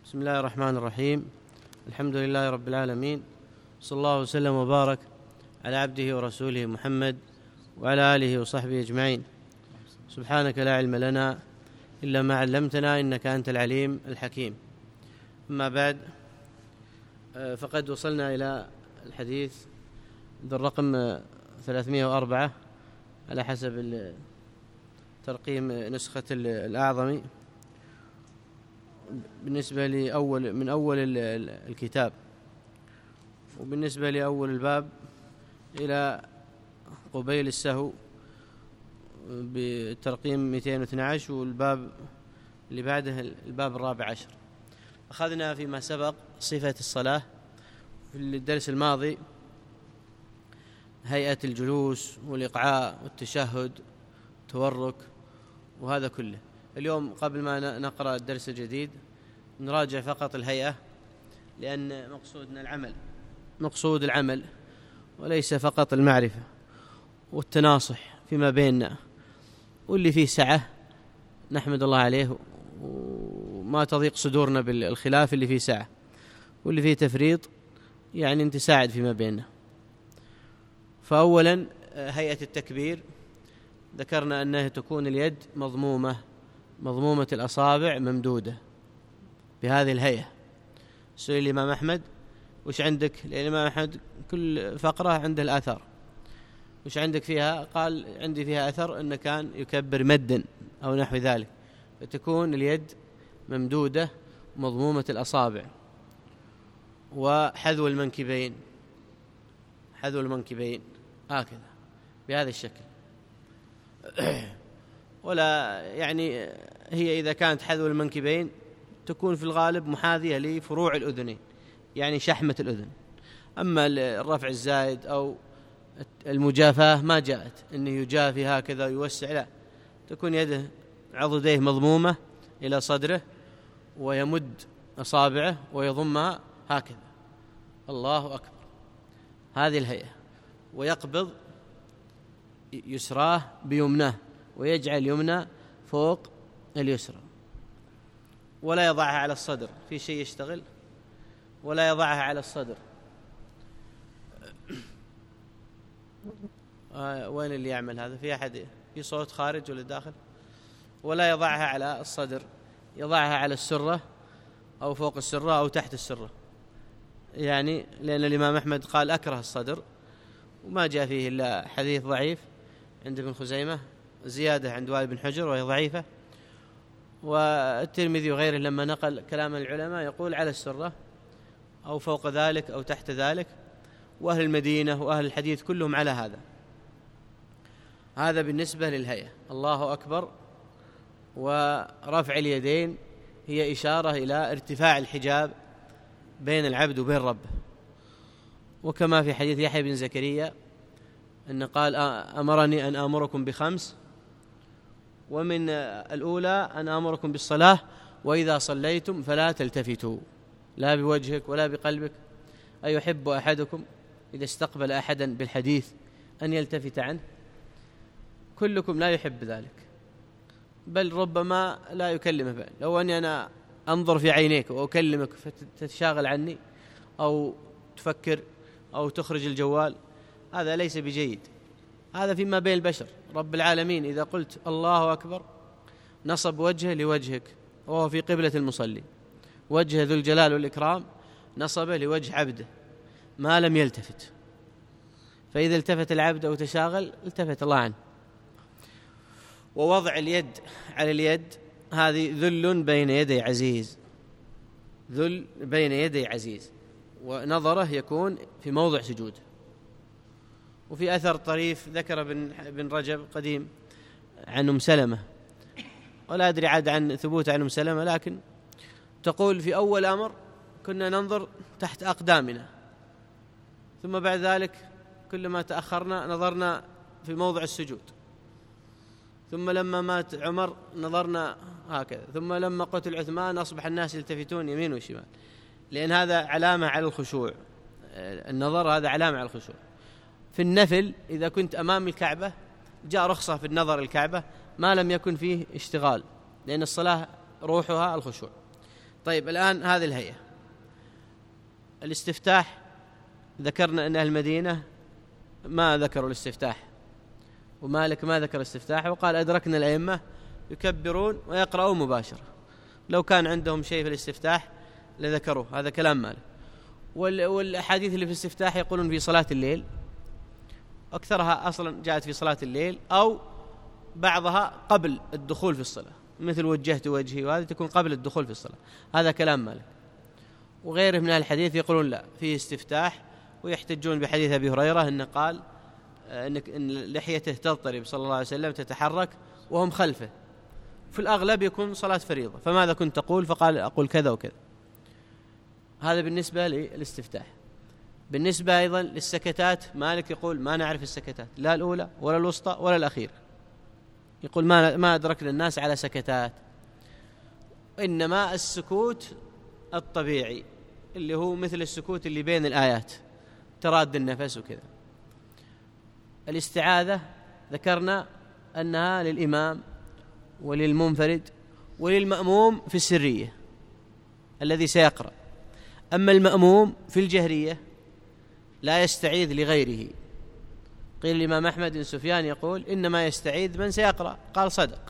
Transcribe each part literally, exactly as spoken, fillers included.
بسم الله الرحمن الرحيم. الحمد لله رب العالمين، صلى الله وسلم وبارك على عبده ورسوله محمد وعلى آله وصحبه أجمعين. سبحانك لا علم لنا إلا ما علمتنا إنك أنت العليم الحكيم. أما بعد، فقد وصلنا إلى الحديث ذو الرقم ثلاثمائة وأربعة على حسب ترقيم نسخة الأعظمي بالنسبة لأول من أول الكتاب، وبالنسبة لأول الباب إلى قبيل السهو بترقيم مئتين واثني عشر، والباب اللي بعده الباب الرابع عشر. أخذنا فيما سبق صفة الصلاة في الدرس الماضي، هيئة الجلوس والإقعاء والتشهد والتورك وهذا كله. اليوم قبل ما نقرأ الدرس الجديد نراجع فقط الهيئة، لأن مقصودنا العمل، مقصود العمل وليس فقط المعرفة والتناصح فيما بيننا، واللي فيه سعة نحمد الله عليه وما تضيق صدورنا بالخلاف اللي فيه سعة، واللي فيه تفريط يعني نتساعد فيما بيننا. فأولا هيئة التكبير، ذكرنا أنها تكون اليد مضمومة مضمومة الأصابع ممدودة بهذه الهيئة. سئل الإمام أحمد وش عندك؟ لأن الإمام أحمد كل فقرة عنده الآثار، وش عندك فيها؟ قال عندي فيها أثر أنه كان يكبر مدا أو نحو ذلك، فتكون اليد ممدودة مضمومة الأصابع. وحذو المنكبين، حذو المنكبين هكذا بهذا الشكل. ولا يعني هي إذا كانت حذو المنكبين تكون في الغالب محاذية لفروع الأذنين، يعني شحمة الأذن. أما الرفع الزائد أو المجافاة ما جاءت أنه يجافي هكذا ويوسع، لا، تكون يده عضديه مضمومة إلى صدره ويمد أصابعه ويضمها هكذا، الله أكبر، هذه الهيئة. ويقبض يسراه بيمناه ويجعل يمنى فوق اليسرى، ولا يضعها على الصدر. في شيء يشتغل ولا يضعها على الصدر. آه وين اللي يعمل هذا؟ في أحد في صوت خارج ولا داخل؟ ولا يضعها على الصدر، يضعها على السرة أو فوق السرة أو تحت السرة، يعني لأن الإمام أحمد قال أكره الصدر، وما جاء فيه إلا حديث ضعيف عند ابن خزيمة زيادة عند وائل بن حجر وهي ضعيفة. والترمذي وغيره لما نقل كلام العلماء يقول على السرة أو فوق ذلك أو تحت ذلك، وأهل المدينة وأهل الحديث كلهم على هذا. هذا بالنسبة للهيئة. الله أكبر. ورفع اليدين هي إشارة إلى ارتفاع الحجاب بين العبد وبين ربه، وكما في حديث يحيى بن زكريا أن قال أمرني أن آمركم بخمس، ومن الأولى أن آمركم بالصلاة وإذا صليتم فلا تلتفتوا، لا بوجهك ولا بقلبك. أيحب أحدكم إذا استقبل أحدا بالحديث أن يلتفت عنه؟ كلكم لا يحب ذلك، بل ربما لا يكلمه. لو أني أنا أنظر في عينيك وأكلمك فتتشاغل عني أو تفكر أو تخرج الجوال، هذا ليس بجيد. هذا فيما بين البشر. رب العالمين إذا قلت الله أكبر نصب وجهه لوجهك وهو في قبلة المصلي، وجه ذو الجلال والإكرام نصبه لوجه عبده ما لم يلتفت، فإذا التفت العبد أو تشاغل التفت الله عنه. ووضع اليد على اليد هذه ذل بين يدي عزيز، ذل بين يدي عزيز، ونظره يكون في موضع سجوده. وفي أثر طريف ذكر ابن رجب قديم عن أم سلمة، ولا أدري عاد عن ثبوت عن أم سلمة، لكن تقول في أول أمر كنا ننظر تحت أقدامنا، ثم بعد ذلك كلما تأخرنا نظرنا في موضع السجود، ثم لما مات عمر نظرنا هكذا، ثم لما قتل عثمان أصبح الناس يلتفتون يمين وشمال، لأن هذا علامة على الخشوع. النظر هذا علامة على الخشوع. في النفل إذا كنت أمام الكعبة جاء رخصة في النظر الكعبة ما لم يكن فيه اشتغال، لأن الصلاة روحها الخشوع. طيب الآن هذه الهيئة. الاستفتاح ذكرنا أن أهل المدينة ما ذكروا الاستفتاح، ومالك ما ذكر الاستفتاح، وقال أدركنا الأئمة يكبرون ويقرؤون مباشرة، لو كان عندهم شيء في الاستفتاح لذكروه، هذا كلام مالك. والأحاديث اللي في الاستفتاح يقولون في صلاة الليل، أكثرها أصلا جاءت في صلاة الليل، أو بعضها قبل الدخول في الصلاة، مثل وجهت وجهي، وهذه تكون قبل الدخول في الصلاة، هذا كلام مالك. وغيره من الحديث يقولون لا، فيه استفتاح، ويحتجون بحديث أبي هريرة أنه قال إن لحيته تضطرب صلى الله عليه وسلم تتحرك وهم خلفه، في الأغلب يكون صلاة فريضة، فماذا كنت تقول؟ فقال أقول كذا وكذا. هذا بالنسبة للاستفتاح. بالنسبة أيضا للسكتات، مالك يقول ما نعرف السكتات، لا الأولى ولا الوسطى ولا الأخيرة، يقول ما ما أدركنا الناس على سكتات، إنما السكوت الطبيعي اللي هو مثل السكوت اللي بين الآيات، تراد النفس وكذا. الاستعاذة ذكرنا أنها للإمام وللمنفرد وللمأموم في السرية الذي سيقرأ، أما المأموم في الجهرية لا يستعيذ لغيره. قيل الإمام أحمد بن سفيان يقول إنما يستعيذ من سيقرأ، قال صدق،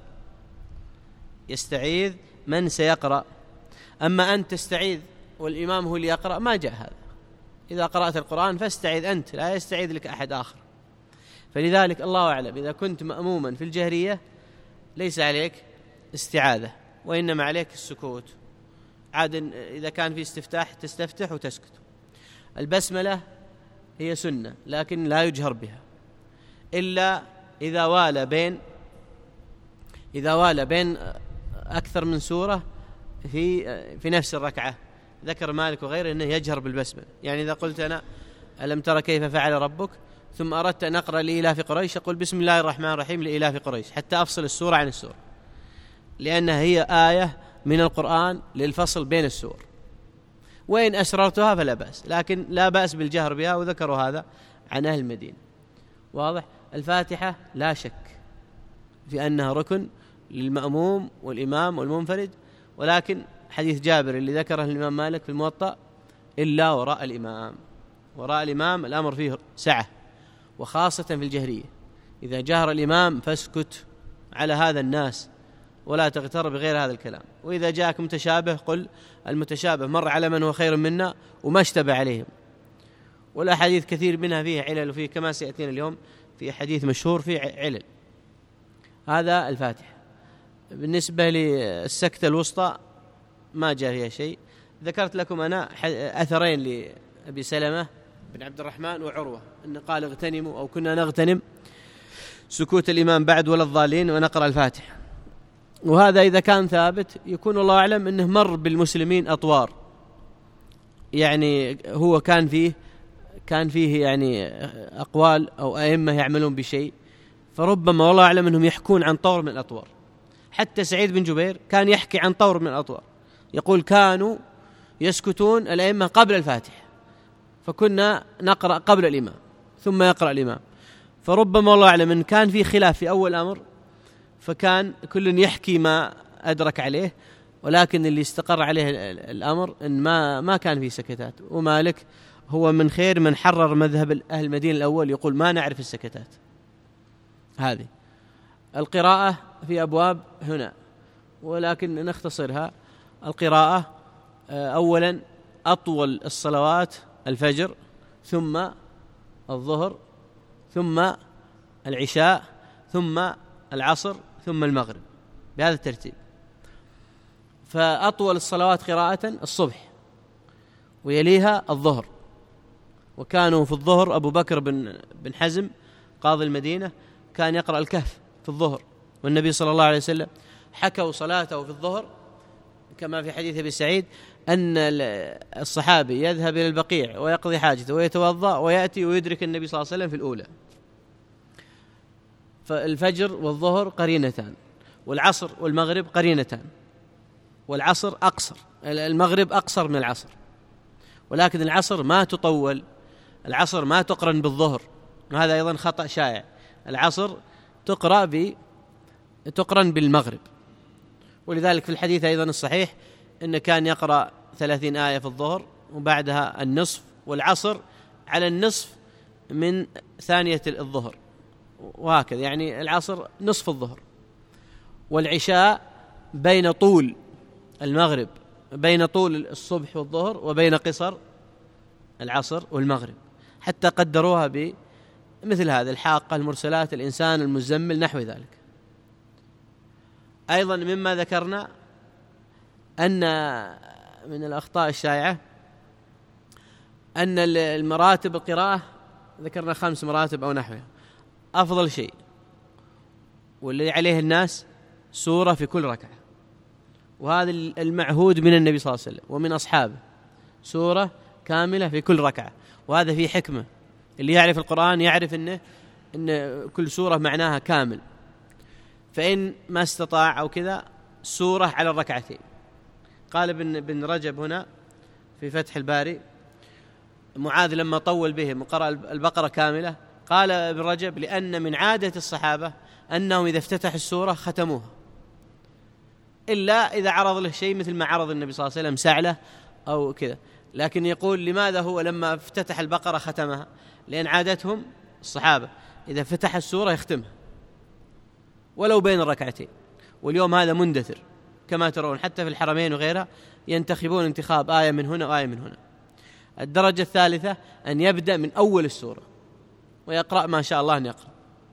يستعيذ من سيقرأ، أما أن تستعيذ والإمام هو اللي يقرأ ما جاء هذا. إذا قرأت القرآن فاستعيذ أنت، لا يستعيذ لك أحد آخر. فلذلك الله أعلم إذا كنت مأموما في الجهرية ليس عليك استعاذة، وإنما عليك السكوت. عاد إذا كان في استفتاح تستفتح وتسكت. البسملة هي سنة لكن لا يجهر بها إلا إذا والى بين إذا والى بين أكثر من سورة في في نفس الركعة. ذكر مالك وغيره أنه يجهر بالبسملة، يعني إذا قلت أنا ألم ترى كيف فعل ربك ثم أردت أن أقرأ لإلاف قريش أقول بسم الله الرحمن الرحيم لإلاف قريش حتى أفصل السورة عن السورة، لأنها هي آية من القرآن للفصل بين السور. وإن أسررتها فلا بأس، لكن لا بأس بالجهر بها، وذكروا هذا عن أهل المدينة. واضح؟ الفاتحة لا شك في أنها ركن للمأموم والإمام والمنفرد، ولكن حديث جابر اللي ذكره الإمام مالك في الموطأ إلا وراء الإمام. وراء الإمام الأمر فيه سعة، وخاصة في الجهرية. إذا جهر الإمام فاسكت على هذا الناس ولا تغتر بغير هذا الكلام. وإذا جاءك متشابه قل المتشابه مر على من هو خير منا وما اشتبه عليهم. والأحاديث كثير منها فيه علل، وفيه كما سيأتينا اليوم في حديث مشهور فيه علل. هذا الفاتحة. بالنسبة للسكتة الوسطى ما جاء فيها شيء. ذكرت لكم أنا أثرين لأبي سلمة بن عبد الرحمن وعروة أن قال اغتنموا أو كنا نغتنم سكوت الإمام بعد ولا الضالين ونقرأ الفاتحة. وهذا إذا كان ثابت يكون الله أعلم أنه مر بالمسلمين أطوار، يعني هو كان فيه كان فيه يعني أقوال أو أئمة يعملون بشيء، فربما والله أعلم أنهم يحكون عن طور من الأطوار. حتى سعيد بن جبير كان يحكي عن طور من الأطوار، يقول كانوا يسكتون الأئمة قبل الفاتحة، فكنا نقرأ قبل الإمام ثم يقرأ الإمام. فربما والله أعلم أن كان في خلاف في أول أمر، فكان كل يحكي ما أدرك عليه، ولكن اللي استقر عليه الأمر أن ما ما كان في سكتات. ومالك هو من خير من حرر مذهب أهل المدينة الأول، يقول ما نعرف السكتات. هذه القراءة في أبواب هنا، ولكن نختصرها. القراءة أولا أطول الصلوات الفجر، ثم الظهر، ثم العشاء، ثم العصر، ثم المغرب، بهذا الترتيب. فأطول الصلوات قراءة الصبح، ويليها الظهر. وكانوا في الظهر أبو بكر بن بن حزم قاضي المدينة كان يقرأ الكهف في الظهر، والنبي صلى الله عليه وسلم حكوا صلاته في الظهر كما في حديث أبي سعيد أن الصحابي يذهب إلى البقيع ويقضي حاجته ويتوضأ ويأتي ويدرك النبي صلى الله عليه وسلم في الأولى. فالفجر والظهر قرينتان، والعصر والمغرب قرينتان، والعصر أقصر، المغرب أقصر من العصر، ولكن العصر ما تطول، العصر ما تقرن بالظهر، وهذا أيضا خطأ شائع. العصر تقرأ ب تقرن بالمغرب، ولذلك في الحديث أيضا الصحيح إنه كان يقرأ ثلاثين آية في الظهر وبعدها النصف، والعصر على النصف من ثانية الظهر، وهكذا يعني العصر نصف الظهر، والعشاء بين طول المغرب، بين طول الصبح والظهر وبين قصر العصر والمغرب، حتى قدروها بمثل هذا: الحاقة، المرسلات، الإنسان، المزمل، نحو ذلك. أيضا مما ذكرنا أن من الأخطاء الشائعة أن المراتب القراءة ذكرنا خمس مراتب أو نحوها، أفضل شيء واللي عليه الناس سورة في كل ركعة، وهذا المعهود من النبي صلى الله عليه وسلم ومن أصحابه، سورة كاملة في كل ركعة. وهذا فيه حكمة، اللي يعرف القرآن يعرف إنه إن كل سورة معناها كامل. فإن ما استطاع أو كذا سورة على الركعتين. قال ابن بن رجب هنا في فتح الباري: معاذ لما طول بهم وقرأ البقرة كاملة، قال ابن رجب: لأن من عادة الصحابة أنهم إذا افتتح السورة ختموها، إلا إذا عرض له شيء مثل ما عرض النبي صلى الله عليه وسلم سعلة أو كذا. لكن يقول لماذا هو لما افتتح البقرة ختمها؟ لأن عادتهم الصحابة إذا فتح السورة يختمها ولو بين الركعتين. واليوم هذا مندثر كما ترون، حتى في الحرمين وغيرها ينتخبون انتخاب آية من هنا وآية من هنا. الدرجة الثالثة أن يبدأ من أول السورة ويقرأ ما شاء الله أن يقرأ،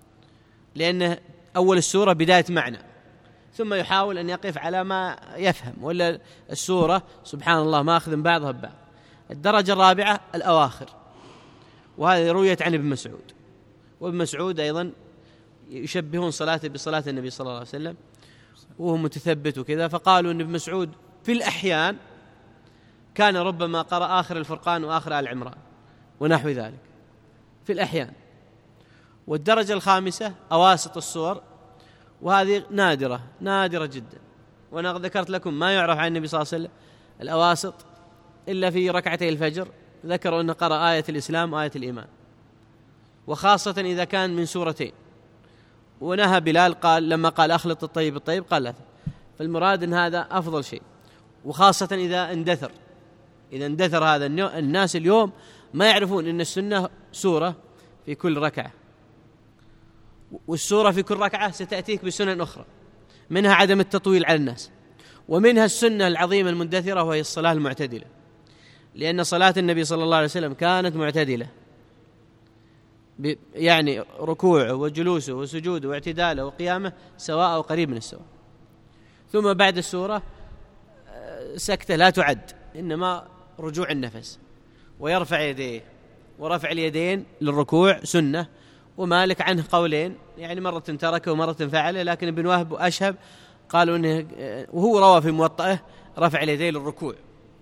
لأن أول السورة بداية معنى، ثم يحاول أن يقف على ما يفهم، ولا السورة سبحان الله ما أخذ بعضها ببعض. الدرجة الرابعة الأواخر، وهذه رويت عن ابن مسعود، وابن مسعود أيضا يشبهون صلاته بصلاة النبي صلى الله عليه وسلم وهو متثبت وكذا، فقالوا أن ابن مسعود في الأحيان كان ربما قرأ آخر الفرقان وآخر آل عمران ونحو ذلك في الأحيان. والدرجة الخامسة أواسط السور، وهذه نادرة نادرة جدا، وأنا ذكرت لكم ما يعرف عن النبي صلى الله عليه وسلم الأواسط إلا في ركعتي الفجر، ذكروا أنه قرأ آية الإسلام وآية الإيمان، وخاصة إذا كان من سورتين. ونهى بلال قال لما قال أخلط الطيب الطيب قال لا، فالمراد أن هذا أفضل شيء، وخاصة إذا اندثر إذا اندثر هذا الناس اليوم ما يعرفون أن السنة سورة في كل ركعة، والسورة في كل ركعة ستأتيك بسنن أخرى، منها عدم التطويل على الناس، ومنها السنة العظيمة المندثرة وهي الصلاة المعتدلة، لأن صلاة النبي صلى الله عليه وسلم كانت معتدلة، يعني ركوعه وجلوسه وسجوده واعتداله وقيامه سواء أو قريب من السواء. ثم بعد السورة سكتة لا تعد، إنما رجوع النفس ويرفع يديه، ورفع اليدين للركوع سنة. ومالك عنه قولين، يعني مرة تركه ومرة فعله، لكن ابن وهب وأشهب قالوا إنه، وهو روى في موطئه، رفع اليدين للركوع،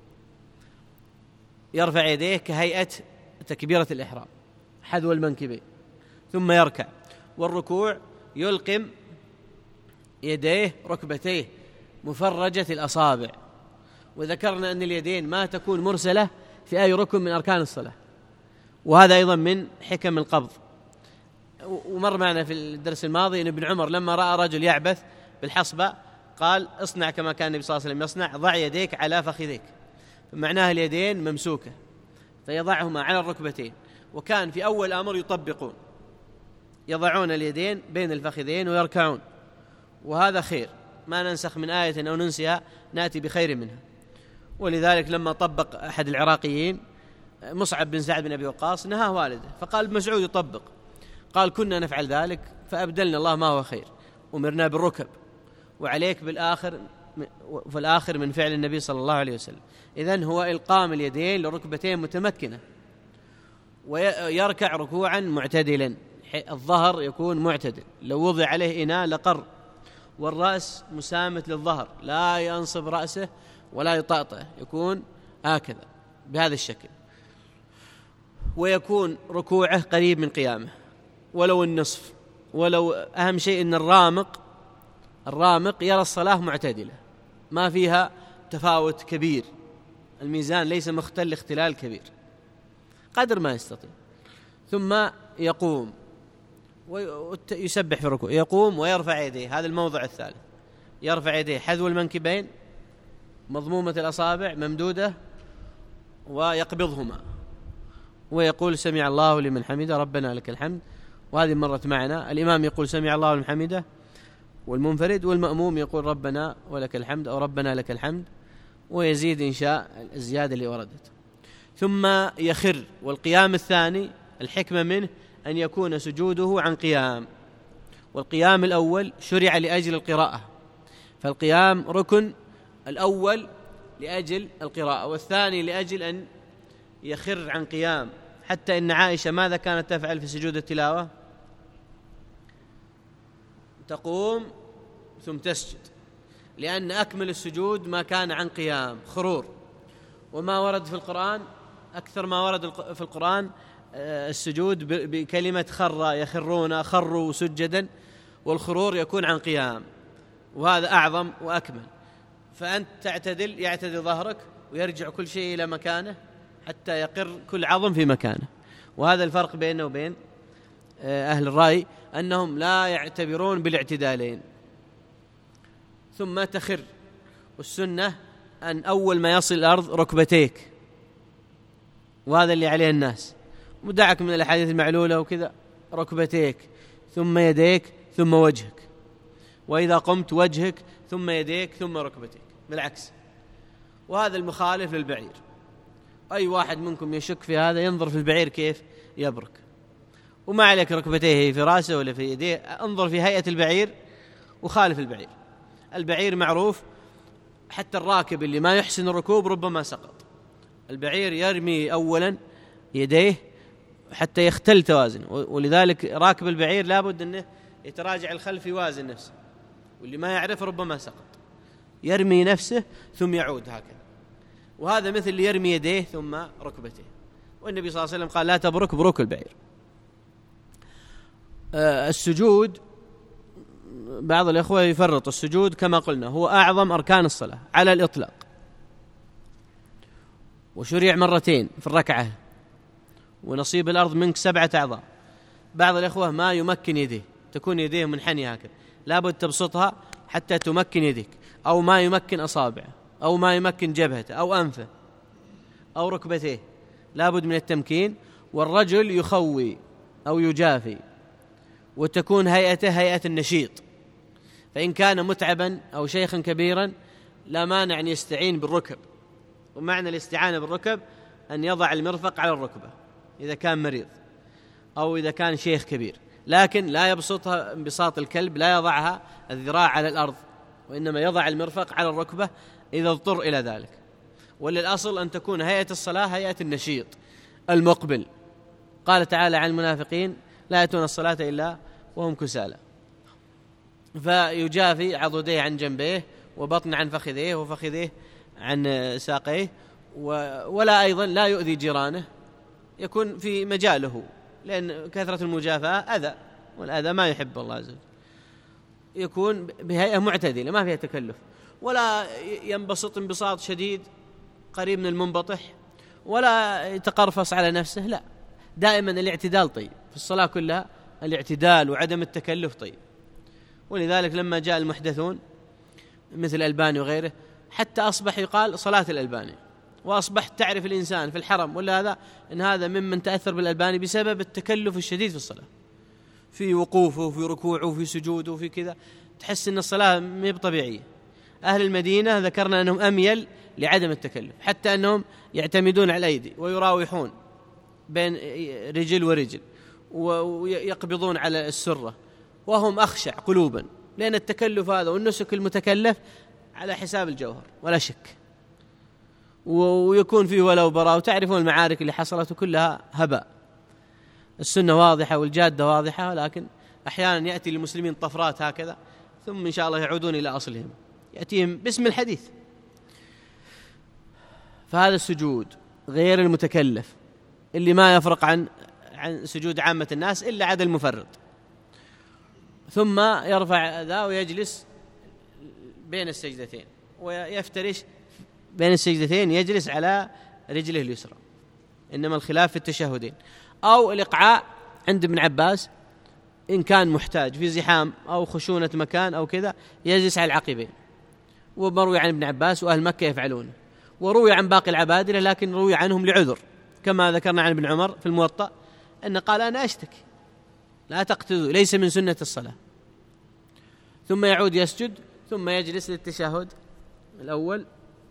يرفع يديه كهيئة تكبيرة الإحرام حذو المنكبين، ثم يركع. والركوع يلقم يديه ركبتيه مفرجة الأصابع، وذكرنا أن اليدين ما تكون مرسلة في أي ركن من أركان الصلاة، وهذا أيضا من حكم القبض. ومر معنا في الدرس الماضي أن ابن عمر لما رأى رجل يعبث بالحصبة قال اصنع كما كان النبي صلى الله عليه وسلم يصنع، ضع يديك على فخذيك، معناها اليدين ممسوكة فيضعهما على الركبتين. وكان في أول الأمر يطبقون، يضعون اليدين بين الفخذين ويركعون، وهذا خير، ما ننسخ من آية أو ننسيها نأتي بخير منها. ولذلك لما طبق أحد العراقيين مصعب بن سعد بن أبي وقاص نهاه والده، فقال ابن مسعود يطبق، قال كنا نفعل ذلك فأبدلنا الله ما هو خير، أمرنا بالركب، وعليك بالآخر في الآخر من فعل النبي صلى الله عليه وسلم. إذن هو إلقام اليدين لركبتين متمكنة، ويركع ركوعا معتدلا، الظهر يكون معتدل، لو وضع عليه إناء لقر، والرأس مسامت للظهر، لا ينصب رأسه ولا يطأطأ، يكون هكذا بهذا الشكل. ويكون ركوعه قريب من قيامه ولو النصف، ولو أهم شيء أن الرامق الرامق يرى الصلاة معتدلة ما فيها تفاوت كبير، الميزان ليس مختل اختلال كبير قدر ما يستطيع. ثم يقوم ويسبح في الركوع، يقوم ويرفع يديه، هذا الموضع الثالث، يرفع يديه حذو المنكبين مضمومة الأصابع ممدودة ويقبضهما ويقول سمع الله لمن حمده ربنا لك الحمد. وهذه مرت معنا، الإمام يقول سمع الله لمن حمده والمنفرد، والمأموم يقول ربنا ولك الحمد أو ربنا لك الحمد، ويزيد إن شاء الزيادة اللي وردت. ثم يخر. والقيام الثاني الحكمة منه أن يكون سجوده عن قيام، والقيام الأول شرع لأجل القراءة، فالقيام ركن الأول لأجل القراءة، والثاني لأجل أن يخر عن قيام. حتى إن عائشة ماذا كانت تفعل في سجود التلاوة؟ تقوم ثم تسجد، لأن أكمل السجود ما كان عن قيام، خرور. وما ورد في القرآن أكثر ما ورد في القرآن السجود بكلمة خر، يخرون، خروا سجدا، والخرور يكون عن قيام، وهذا أعظم وأكمل. فأنت تعتدل، يعتدل ظهرك ويرجع كل شيء إلى مكانه حتى يقر كل عظم في مكانه. وهذا الفرق بينه وبين أهل الرأي أنهم لا يعتبرون بالاعتدالين. ثم تخر. والسنة أن أول ما يصل الأرض ركبتيك، وهذا اللي عليه الناس، ودعك من الأحاديث المعلولة وكذا، ركبتيك ثم يديك ثم وجهك، وإذا قمت وجهك ثم يديك ثم ركبتيك، بالعكس. وهذا المخالف للبعير. أي واحد منكم يشك في هذا ينظر في البعير كيف يبرك، وما عليك ركبتيه في راسه ولا في يديه، انظر في هيئة البعير وخالف البعير. البعير معروف، حتى الراكب اللي ما يحسن الركوب ربما سقط. البعير يرمي أولا يديه حتى يختل توازنه، ولذلك راكب البعير لابد أنه يتراجع الخلف يوازن نفسه، واللي ما يعرف ربما سقط. يرمي نفسه ثم يعود هكذا، وهذا مثل اللي يرمي يديه ثم ركبته. والنبي صلى الله عليه وسلم قال لا تبرك بروك البعير. آه السجود، بعض الإخوة يفرط السجود كما قلنا هو أعظم أركان الصلاة على الإطلاق، وشريع مرتين في الركعة، ونصيب الأرض منك سبعة أعضاء. بعض الإخوة ما يمكن يديه، تكون يديه منحنية هكذا، لابد تبسطها حتى تمكن يديك، أو ما يمكن أصابعه، أو ما يمكن جبهته أو أنفه أو ركبتيه، لابد من التمكين. والرجل يخوي أو يجافي، وتكون هيئته هيئة النشيط، فإن كان متعبا أو شيخا كبيرا لا مانع أن يستعين بالركب. ومعنى الاستعانة بالركب أن يضع المرفق على الركبة إذا كان مريض أو إذا كان شيخ كبير، لكن لا يبسطها انبساط الكلب، لا يضعها الذراع على الأرض، وإنما يضع المرفق على الركبة إذا اضطر إلى ذلك. وللأصل أن تكون هيئة الصلاة هيئة النشيط المقبل. قال تعالى عن المنافقين لا يأتون الصلاة إلا وهم كسالى. فيجافي عضديه عن جنبيه، وبطن عن فخذيه، وفخذيه عن ساقيه، ولا أيضا لا يؤذي جيرانه، يكون في مجاله، لأن كثرة المجافاة أذى، والأذى ما يحب الله عز وجل. يكون بهيئة معتدلة ما فيها تكلف، ولا ينبسط انبساط شديد قريب من المنبطح، ولا يتقرفص على نفسه، لا، دائما الاعتدال طيب في الصلاة كلها، الاعتدال وعدم التكلف طيب. ولذلك لما جاء المحدثون مثل الألباني وغيره، حتى أصبح يقال صلاة الألباني، وأصبحت تعرف الإنسان في الحرم ولا هذا إن هذا ممن تأثر بالألباني بسبب التكلف الشديد في الصلاة، في وقوفه وفي ركوعه وفي سجوده وفي كذا، تحس أن الصلاة ما هي طبيعية. أهل المدينة ذكرنا أنهم أميل لعدم التكلف، حتى أنهم يعتمدون على الأيدي ويراوحون بين رجل ورجل، ويقبضون على السرة، وهم أخشع قلوبا، لأن التكلف هذا والنسك المتكلف على حساب الجوهر ولا شك، ويكون فيه ولو براء. وتعرفون المعارك اللي حصلت كلها هباء. السنة واضحة والجادة واضحة، لكن أحيانا يأتي للمسلمين طفرات هكذا، ثم إن شاء الله يعودون إلى أصلهم، يأتيهم باسم الحديث. فهذا السجود غير المتكلف اللي ما يفرق عن عن سجود عامة الناس إلا عدا المفرط. ثم يرفع ذا ويجلس بين السجدتين، ويفترش بين السجدتين، يجلس على رجله اليسرى، إنما الخلاف في التشهدين. أو الإقعاء عند ابن عباس إن كان محتاج في زحام أو خشونة مكان أو كذا، يجلس على العقبين، ومروي عن ابن عباس وأهل مكة يفعلونه، وروي عن باقي العبادلة لكن روي عنهم لعذر، كما ذكرنا عن ابن عمر في الموطأ أن قال أنا أشتكي لا تقتدوا، ليس من سنة الصلاة. ثم يعود يسجد ثم يجلس للتشهد الأول.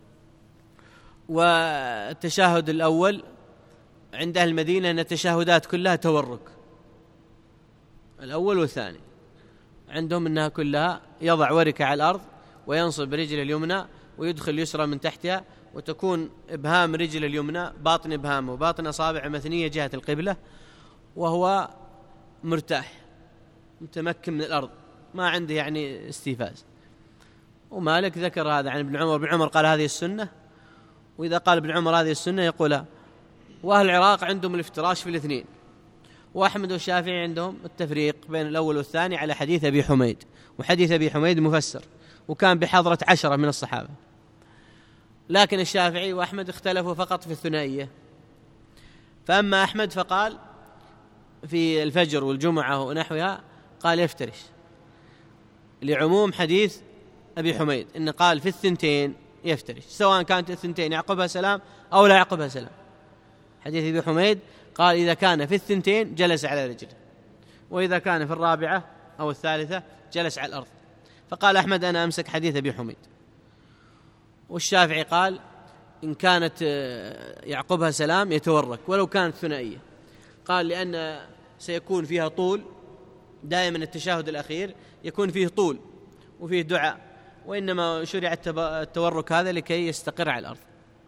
والتشهد الأول عند أهل المدينة أن التشهدات كلها تورك، الأول والثاني عندهم أنها كلها يضع وركة على الأرض وينصب رجل اليمنى ويدخل اليسرى من تحتها، وتكون إبهام رجل اليمنى باطن إبهامه وباطن أصابع مثنية جهة القبلة، وهو مرتاح متمكن من الأرض ما عنده يعني استيفاز. ومالك ذكر هذا عن ابن عمر، ابن عمر قال هذه السنة، وإذا قال ابن عمر هذه السنة يقولها. وأهل العراق عندهم الافتراش في الاثنين، وأحمد والشافعي عندهم التفريق بين الأول والثاني على حديث أبي حميد، وحديث أبي حميد مفسر وكان بحضرة عشرة من الصحابة. لكن الشافعي وأحمد اختلفوا فقط في الثنائية. فأما أحمد فقال في الفجر والجمعة ونحوها قال يفترش لعموم حديث أبي حميد، إن قال في الثنتين يفترش سواء كانت الثنتين يعقبها سلام أو لا يعقبها سلام. حديث أبي حميد قال إذا كان في الثنتين جلس على رجله، وإذا كان في الرابعة أو الثالثة جلس على الأرض. فقال أحمد أنا أمسك حديث أبي حميد. والشافعي قال إن كانت يعقبها سلام يتورك ولو كانت ثنائية، قال لأن سيكون فيها طول، دائما التشهد الأخير يكون فيه طول وفيه دعاء، وإنما شرع التورك هذا لكي يستقر على الأرض.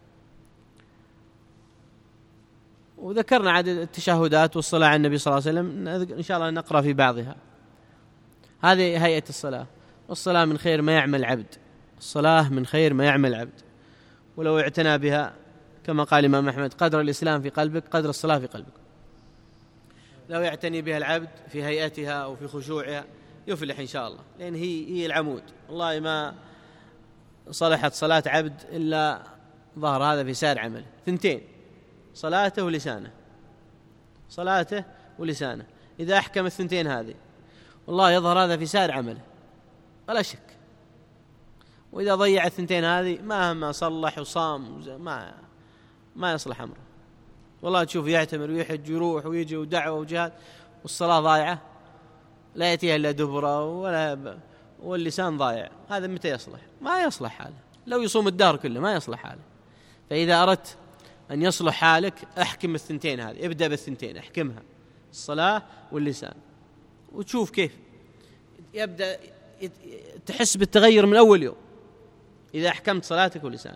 وذكرنا عدد التشهدات والصلاة على النبي صلى الله عليه وسلم، إن شاء الله نقرأ في بعضها. هذه هيئة الصلاة. والصلاة من خير ما يعمل العبد، الصلاة من خير ما يعمل العبد، ولو اعتنى بها كما قال الإمام أحمد قدر الإسلام في قلبك قدر الصلاة في قلبك. لو يعتني بها العبد في هيئتها وفي خشوعها يفلح إن شاء الله، لأن هي هي العمود. والله ما صلحت صلاة عبد إلا ظهر هذا في سائر عمله. ثنتين، صلاته ولسانه، صلاته ولسانه، إذا أحكم الثنتين هذه والله يظهر هذا في سائر عمله ولا شك. وإذا ضيع الثنتين هذه مهما صلح وصام ما ما يصلح أمره. والله تشوف يعتمر ويحج ويروح ويجي ودعوة وجهاد والصلاة ضايعة لا يأتيها إلا دبرة ولا ب... واللسان ضايع، هذا متى يصلح؟ ما يصلح حاله. لو يصوم الدهر كله ما يصلح حاله. فإذا أردت أن يصلح حالك أحكم الثنتين هذه، ابدأ بالثنتين احكمها، الصلاة واللسان، وتشوف كيف يبدأ تحس بالتغير من أول يوم إذا أحكمت صلاتك ولسانك.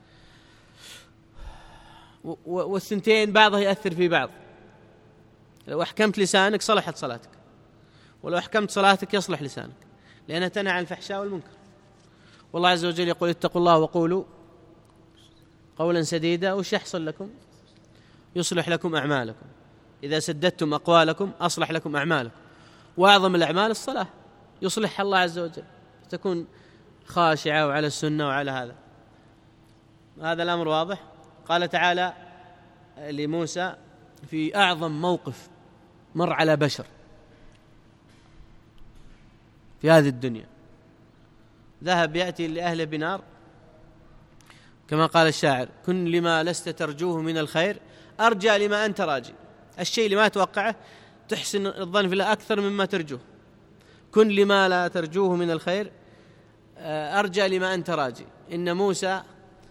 والثنتين بعضها يأثر في بعض. لو أحكمت لسانك صلحت صلاتك، ولو أحكمت صلاتك يصلح لسانك، لأنها تنهى عن الفحشاء والمنكر. والله عز وجل يقول اتقوا الله وقولوا قولا سديدا. وش يحصل لكم؟ يصلح لكم أعمالكم، إذا سددتم أقوالكم أصلح لكم أعمالكم. وأعظم الأعمال الصلاة يصلح الله عز وجل، تكون خاشعة وعلى السنة وعلى هذا. هذا الأمر واضح. قال تعالى لموسى في أعظم موقف مر على بشر في هذه الدنيا، ذهب يأتي لأهله بنار كما قال الشاعر كن لما لست ترجوه من الخير أرجى لما أنت راجي. الشيء لما توقعه تحسن الظن في الله أكثر مما ترجوه. كن لما لا ترجوه من الخير أرجى لما أنت راجي. إن موسى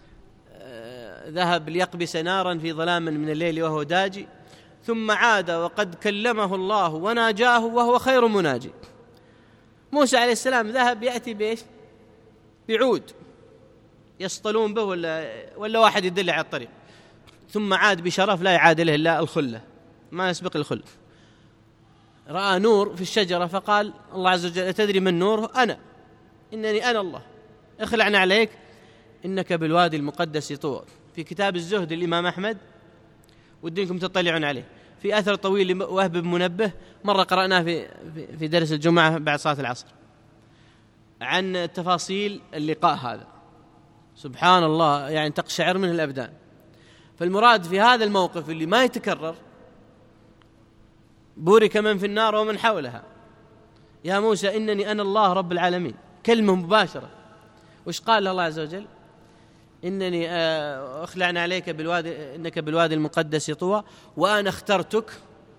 ذهب ليقبس نارا في ظلام من الليل وهو داجي، ثم عاد وقد كلمه الله وناجاه وهو خير مناجي. موسى عليه السلام ذهب يأتي بإيش؟ بعود يصطلون به ولا, ولا واحد يدل على الطريق، ثم عاد بشرف لا يعادله إلا الخلة، ما يسبق الخلة. رأى نور في الشجرة فقال الله عز وجل أتدري من نوره؟ أنا، إنني أنا الله، اخلعنا عليك إنك بالوادي المقدس طوى. في كتاب الزهد الإمام أحمد ودينكم تطلعون عليه، في أثر طويل لوهب بن منبه مرة قرأناه في في درس الجمعة بعد صلاة العصر عن تفاصيل اللقاء هذا. سبحان الله، يعني تقشعر منه الأبدان. فالمراد في هذا الموقف اللي ما يتكرر بورك من في النار ومن حولها. يا موسى إنني أنا الله رب العالمين، كلمة مباشرة. وش قال الله عز وجل؟ إنني أخلعنا عليك بالوادي إنك بالوادي المقدس طوى وأنا اخترتك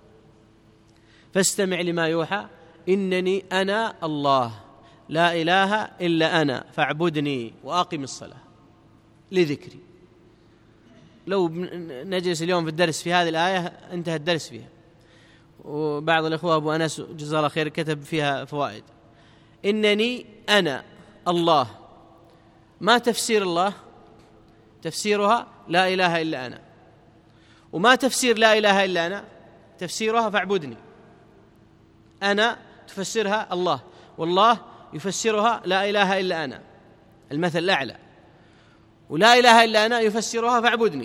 فاستمع لما يوحى إنني أنا الله لا إله إلا أنا فاعبدني وأقم الصلاة لذكري. لو نجلس اليوم في الدرس في هذه الآية انتهى الدرس فيها، وبعض الأخوة أبو أنس جزاه الله خير كتب فيها فوائد. إنني أنا الله، ما تفسير الله؟ تفسيرها لا إله إلا أنا. وما تفسير لا إله إلا أنا؟ تفسيرها فاعبدني. أنا تفسرها الله، والله يفسرها لا إله إلا أنا، المثل الأعلى. ولا إله إلا أنا يفسرها فاعبدني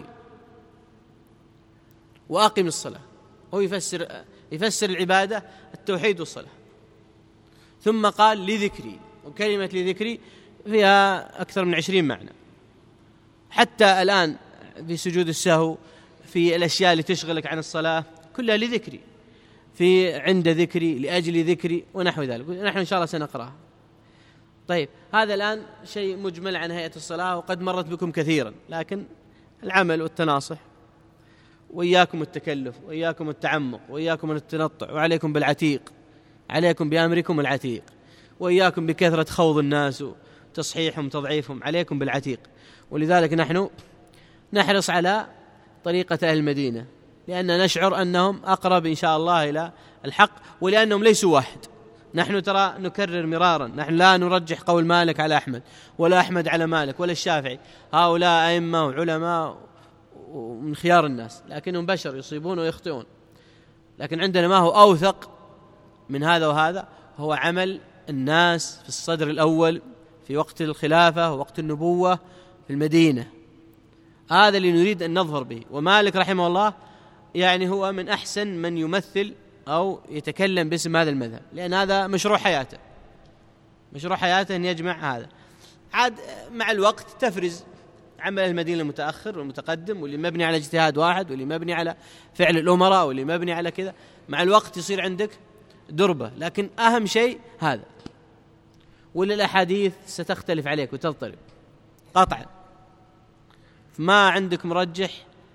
وأقم الصلاة. هو يفسر يفسر العبادة التوحيد والصلاة. ثم قال لذكري، وكلمة لذكري فيها أكثر من عشرين معنى. حتى الآن في سجود السهو، في الأشياء اللي تشغلك عن الصلاة كلها لذكري، في عند ذكري، لأجل ذكري، ونحو ذلك. نحن إن شاء الله سنقرأها. طيب، هذا الآن شيء مجمل عن هيئة الصلاة، وقد مرت بكم كثيرا، لكن العمل والتناصح، وإياكم التكلف، وإياكم التعمق، وإياكم التنطع، وعليكم بالعتيق، عليكم بأمركم العتيق، وإياكم بكثرة خوض الناس وتصحيحهم وتضعيفهم، عليكم بالعتيق. ولذلك نحن نحرص على طريقة أهل المدينة، لأننا نشعر أنهم أقرب إن شاء الله إلى الحق، ولأنهم ليسوا واحد. نحن ترى نكرر مرارا، نحن لا نرجح قول مالك على أحمد، ولا أحمد على مالك، ولا الشافعي. هؤلاء أئمة وعلماء ومن خيار الناس، لكنهم بشر يصيبون ويخطئون. لكن عندنا ما هو أوثق من هذا وهذا، هو عمل الناس في الصدر الأول في وقت الخلافة ووقت النبوة في المدينة. هذا اللي نريد أن نظهر به. ومالك رحمه الله يعني هو من أحسن من يمثل أو يتكلم باسم هذا المذهب، لأن هذا مشروع حياته، مشروع حياته أن يجمع هذا. عاد مع الوقت تفرز عمل المدينة المتأخر والمتقدم، واللي مبني على اجتهاد واحد، واللي مبني على فعل الأمراء، واللي مبني على كذا. مع الوقت يصير عندك دربة، لكن أهم شيء هذا. ولا الأحاديث ستختلف عليك وتضطرب قطعا، ما عندك مرجح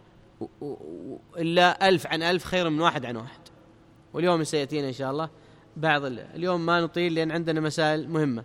إلا ألف عن ألف خير من واحد عن واحد. واليوم سيأتينا إن شاء الله بعض اليوم ما نطيل لأن عندنا مسائل مهمة.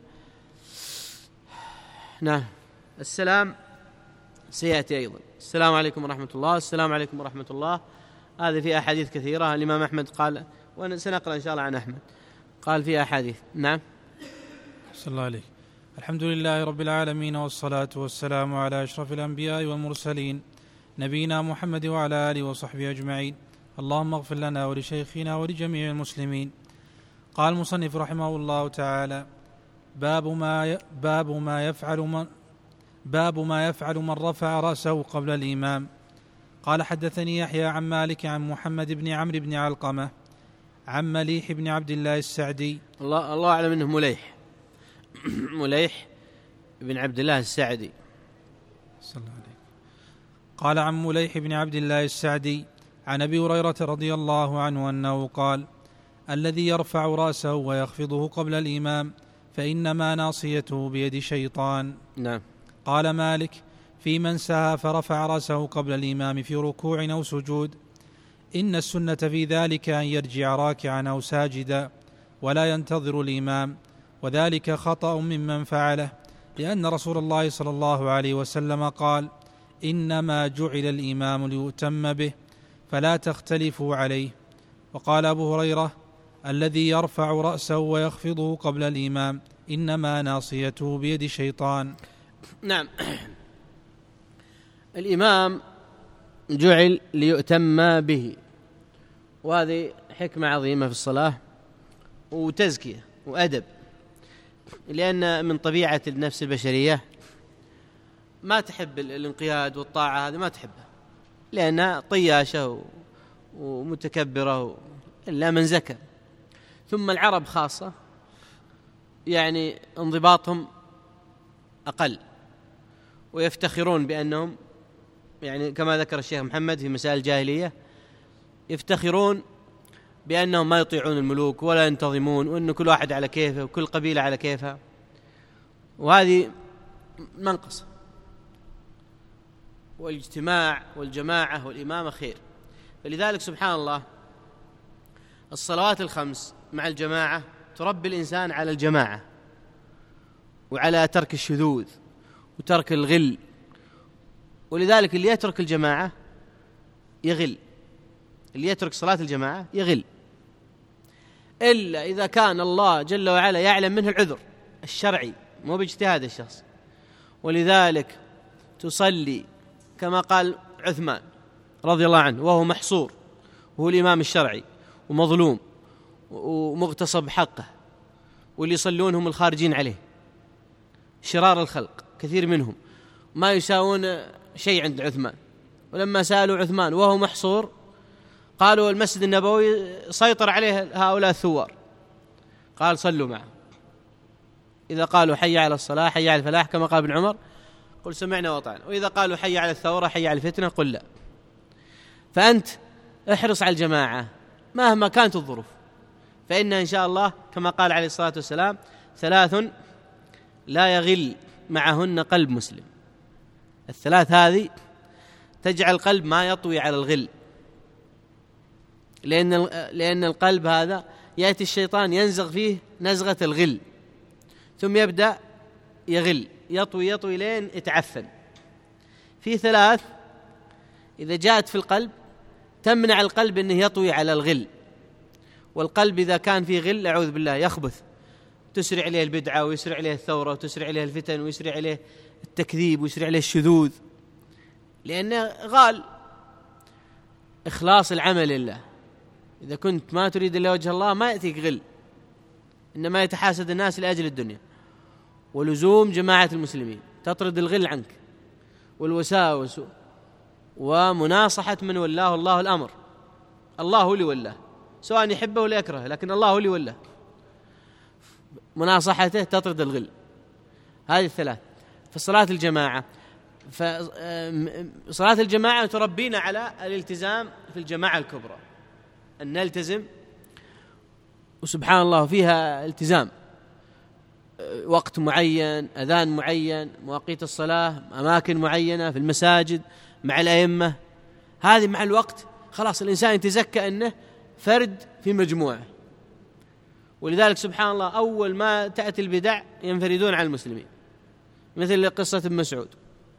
نعم، السلام سيأتي أيضا. السلام عليكم ورحمة الله، السلام عليكم ورحمة الله. هذه في أحاديث كثيرة. الإمام أحمد قال، وأنا سنقرأ إن شاء الله عن أحمد، قال في أحاديث. نعم. صلى الله عليه. الحمد لله رب العالمين، والصلاة والسلام على أشرف الأنبياء والمرسلين، نبينا محمد وعلى آله وصحبه أجمعين. اللهم اغفر لنا ولشيخنا ولجميع المسلمين. قال المصنف رحمه الله تعالى: باب ما باب ما يفعل من باب ما يفعل من رفع رأسه قبل الإمام. قال: حدثني يحيى عن مالك عن محمد بن عمرو بن علقمة عن مليح بن عبد الله السعدي. الله الله أعلم منه مليح مليح بن عبد الله السعدي. صلى الله عليه. قال: عن مليح بن عبد الله السعدي عن أبي هريرة رضي الله عنه أنه قال: الذي يرفع رأسه ويخفضه قبل الإمام فإنما ناصيته بيد شيطان. نعم. قال مالك: في من سهى فرفع رأسه قبل الإمام في ركوع أو سجود، إن السنة في ذلك أن يرجع راكعا أو ساجدا ولا ينتظر الإمام، وذلك خطأ ممن فعله، لأن رسول الله صلى الله عليه وسلم قال: إنما جعل الإمام ليؤتم به فلا تختلفوا عليه. وقال أبو هريرة: الذي يرفع رأسه ويخفضه قبل الإمام إنما ناصيته بيد شيطان. نعم. الإمام جعل ليؤتم به، وهذه حكمة عظيمة في الصلاة وتزكية وأدب، لأن من طبيعة النفس البشرية ما تحب الانقياد والطاعة، هذه ما تحبها، لأنها طياشة ومتكبرة إلا من زكى. ثم العرب خاصة يعني انضباطهم أقل، ويفتخرون بأنهم يعني كما ذكر الشيخ محمد في مسائل الجاهلية، يفتخرون بأنهم ما يطيعون الملوك ولا ينتظمون، وأن كل واحد على كيفه وكل قبيلة على كيفها. وهذه منقصة، والاجتماع والجماعة والإمامة خير. فلذلك سبحان الله الصلوات الخمس مع الجماعة تربي الإنسان على الجماعة وعلى ترك الشذوذ وترك الغل، ولذلك اللي يترك الجماعة يغل، اللي يترك صلاة الجماعة يغل، إلا إذا كان الله جل وعلا يعلم منه العذر الشرعي مو باجتهاد الشخص. ولذلك تصلي كما قال عثمان رضي الله عنه وهو محصور وهو الإمام الشرعي ومظلوم ومغتصب حقه، واللي يصلون هم الخارجين عليه شرار الخلق كثير منهم ما يساوون شيء عند عثمان. ولما سألوا عثمان وهو محصور قالوا المسجد النبوي سيطر عليه هؤلاء الثوار، قال صلوا معه، إذا قالوا حي على الصلاة حي على الفلاح كما قال ابن عمر قل سمعنا وأطعنا، وإذا قالوا حي على الثورة حي على الفتنة قل لا. فأنت احرص على الجماعة مهما كانت الظروف، فإن إن شاء الله كما قال عليه الصلاة والسلام ثلاث لا يغل معهن قلب مسلم. الثلاث هذه تجعل القلب ما يطوي على الغل، لأن لأن القلب هذا يأتي الشيطان ينزغ فيه نزغة الغل ثم يبدأ يغل يطوي يطوي لين يتعفن. في ثلاث إذا جاءت في القلب تمنع القلب أنه يطوي على الغل، والقلب إذا كان فيه غل أعوذ بالله يخبث، تسرع عليه البدعة ويسرع عليه الثورة وتسرع عليه الفتن ويسرع عليه التكذيب ويسرع عليه الشذوذ، لأنه غال. إخلاص العمل لله، إذا كنت ما تريد إلا وجه الله ما يأتيك غل، إنما يتحاسد الناس لأجل الدنيا. ولزوم جماعة المسلمين تطرد الغل عنك والوساوس، ومناصحة من ولاه الله الأمر، الله هو اللي ولاه سواء يحبه ولا يكرهه، لكن الله هو اللي ولاه، مناصحته تطرد الغل. هذه الثلاث. فصلاة الجماعة فصلاة الجماعة تربينا على الالتزام في الجماعة الكبرى، أن نلتزم، وسبحان الله فيها التزام وقت معين، أذان معين، مواقيت الصلاة، أماكن معينة في المساجد مع الأئمة. هذه مع الوقت خلاص الإنسان يتزكى أنه فرد في مجموعة. ولذلك سبحان الله أول ما تأتي البدع ينفردون عن المسلمين، مثل قصة ابن مسعود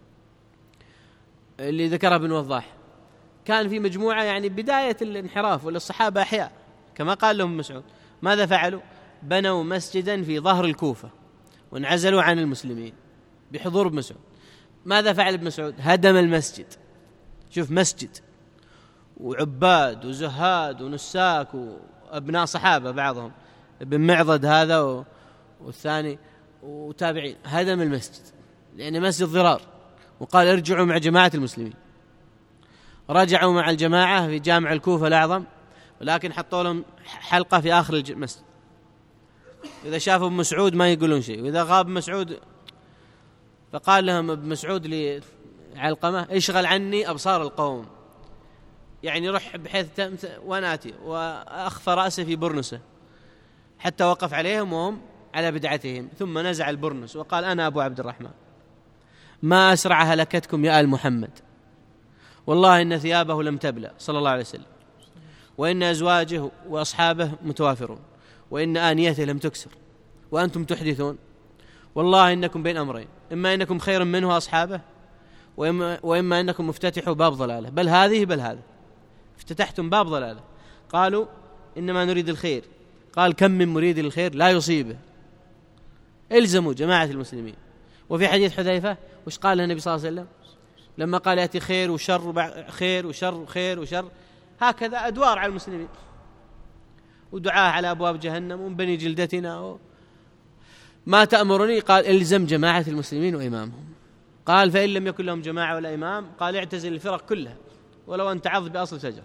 اللي ذكرها ابن وضاح، كان في مجموعة يعني بداية الانحراف، ولا الصحابة أحياء كما قال لهم مسعود ماذا فعلوا؟ بنوا مسجدا في ظهر الكوفة وانعزلوا عن المسلمين بحضور ابن مسعود. ماذا فعل ابن مسعود؟ هدم المسجد. شوف مسجد وعباد وزهاد ونساك وأبناء صحابة بعضهم ابن معضد هذا والثاني وتابعين، هدم المسجد لأنه مسجد ضرار، وقال ارجعوا مع جماعة المسلمين. رجعوا مع الجماعة في جامع الكوفة الأعظم، ولكن حطوا لهم حلقة في آخر المسجد، إذا شافوا ابن مسعود ما يقولون شيء، وإذا غاب مسعود فقال لهم ابن مسعود لعلقمة اشغل عني أبصار القوم، يعني رح بحيث وأنا آتي، وأخفى رأسه في برنسه حتى وقف عليهم وهم على بدعتهم، ثم نزع البرنس وقال أنا أبو عبد الرحمن ما أسرع هلكتكم يا آل محمد، والله إن ثيابه لم تبلى صلى الله عليه وسلم، وإن أزواجه وأصحابه متوافرون، وإن آنيته لم تكسر وأنتم تحدثون، والله إنكم بين أمرين، إما إنكم خير منه وأصحابه، وإما, وإما إنكم مفتتحوا باب ضلالة، بل هذه بل هذا، افتتحتم باب ضلالة. قالوا إنما نريد الخير، قال كم من مريد الخير لا يصيبه، الزموا جماعة المسلمين. وفي حديث حذيفة وش قال النبي صلى الله عليه وسلم لما قال يأتي خير وشر خير وشر خير وشر، هكذا أدوار على المسلمين ودعاء على أبواب جهنم ومن بني جلدتنا و... ما تأمرني؟ قال الزم جماعة المسلمين وإمامهم. قال فإن لم يكن لهم جماعة ولا إمام قال اعتزل الفرق كلها ولو أن تعض بأصل شجر.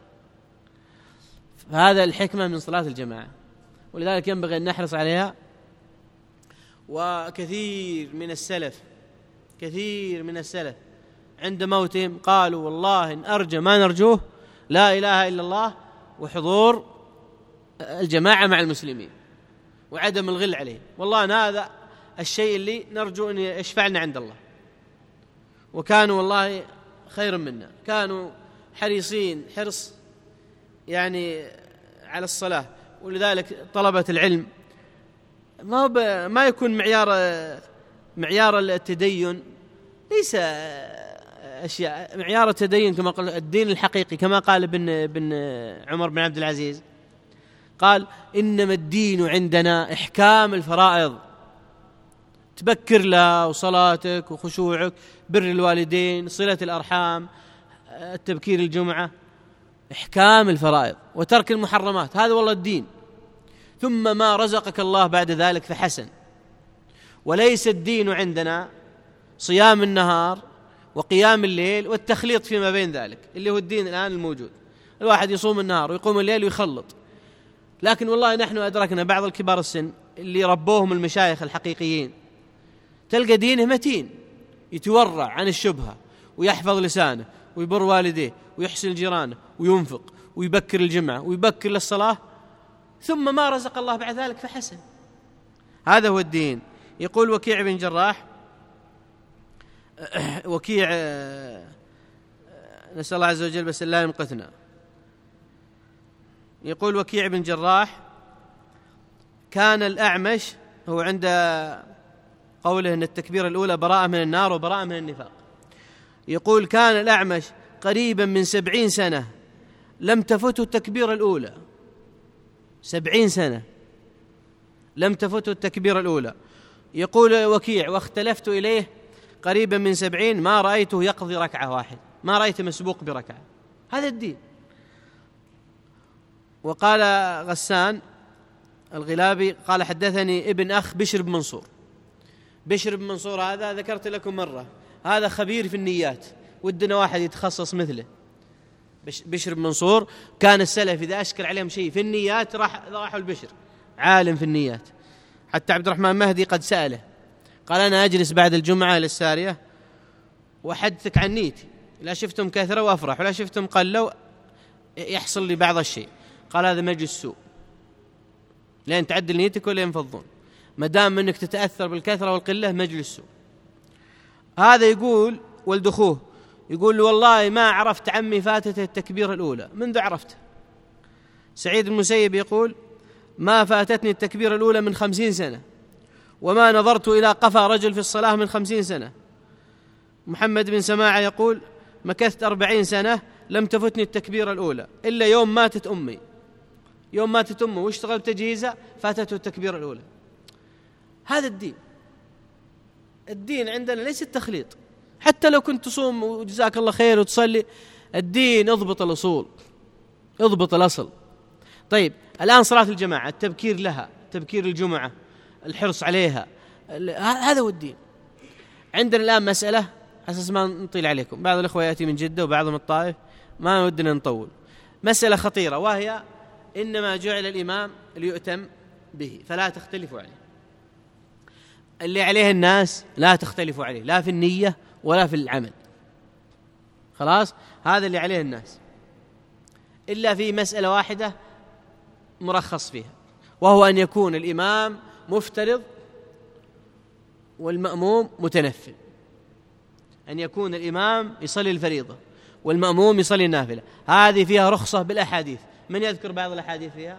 فهذا الحكمة من صلاة الجماعة، ولذلك ينبغي أن نحرص عليها. وكثير من السلف كثير من السلف عند موتهم قالوا والله إن أرجى ما نرجوه لا إله إلا الله وحضور الجماعة مع المسلمين وعدم الغل عليه، والله أن هذا الشيء اللي نرجو أن يشفعنا عند الله. وكانوا والله خير منا، كانوا حريصين حرص يعني على الصلاة. ولذلك طلبة العلم ما ما يكون معيار معيار التدين ليس أشياء، معيار التدين كما قال الدين الحقيقي، كما قال ابن بن عمر بن عبد العزيز، قال إنما الدين عندنا إحكام الفرائض، تبكر له وصلاتك وخشوعك، بر الوالدين، صلة الأرحام، التبكير الجمعة، إحكام الفرائض وترك المحرمات، هذا والله الدين. ثم ما رزقك الله بعد ذلك فحسن. وليس الدين عندنا صيام النهار وقيام الليل والتخليط فيما بين ذلك، اللي هو الدين الآن الموجود، الواحد يصوم النهار ويقوم الليل ويخلط. لكن والله نحن أدركنا بعض الكبار السن اللي ربوهم المشايخ الحقيقيين، تلقى دينه متين، يتورع عن الشبهة ويحفظ لسانه ويبر والديه ويحسن جيرانه وينفق ويبكر الجمعة ويبكر للصلاة، ثم ما رزق الله بعد ذلك فحسن. هذا هو الدين. يقول وكيع بن جراح، وكيع نسأل الله عز وجل بس لا يمقتنا، يقول وكيع بن جراح كان الأعمش، هو عند قوله أن التكبير الأولى براءة من النار وبراءة من النفاق، يقول كان الأعمش قريبا من سبعين سنة لم تفته التكبير الأولى، سبعين سنة لم تفته التكبير الأولى. يقول وكيع واختلفت إليه قريبا من سبعين ما رأيته يقضي ركعة واحد، ما رأيته مسبوق بركعة. هذا الدين. وقال غسان الغلابي قال حدثني ابن أخ بشر بن منصور. بشر بن منصور هذا ذكرت لكم مرة، هذا خبير في النيات، ودنا واحد يتخصص مثله. بشر بن منصور كان السلف إذا أشكل عليهم شيء في النيات راح راحوا البشر، عالم في النيات. حتى عبد الرحمن مهدي قد سأله قال أنا أجلس بعد الجمعة للسارية وأحدثك عن نيتي، لا شفتم كثرة وأفرح ولا شفتم قلوا يحصل لي بعض الشيء. قال هذا مجلس سوء، لين تعدل نيتك ولا ينفضون، ما دام انك تتأثر بالكثرة والقلة مجلس سوء. هذا يقول ولد أخوه يقول والله ما عرفت عمي فاتته التكبير الأولى منذ عرفته. سعيد المسيب يقول ما فاتتني التكبير الأولى من خمسين سنة، وما نظرت إلى قفا رجل في الصلاة من خمسين سنة. محمد بن سماعة يقول مكثت أربعين سنة لم تفتني التكبير الأولى إلا يوم ماتت أمي، يوم ماتت أمي واشتغلت تجهيزة فاتته التكبير الأولى. هذا الدين. الدين عندنا ليس التخليط، حتى لو كنت تصوم وجزاك الله خير وتصلي، الدين اضبط الأصول، اضبط الأصل. طيب الآن صلاة الجماعة، التبكير لها، تبكير الجمعة، الحرص عليها، هذا هو الدين. عندنا الآن مسألة أساس ما نطيل عليكم، بعض الأخوة يأتي من جدة وبعضهم من الطائف، ما ودنا نطول. مسألة خطيرة وهي إنما جعل الإمام ليؤتم به فلا تختلفوا عليه. اللي عليه الناس لا تختلفوا عليه، لا في النية ولا في العمل، خلاص هذا اللي عليه الناس، إلا في مسألة واحدة مرخص فيها، وهو أن يكون الإمام مفترض والمأموم متنفل. أن يكون الإمام يصلي الفريضة والمأموم يصلي النافلة، هذه فيها رخصة بالأحاديث. من يذكر بعض الأحاديث فيها؟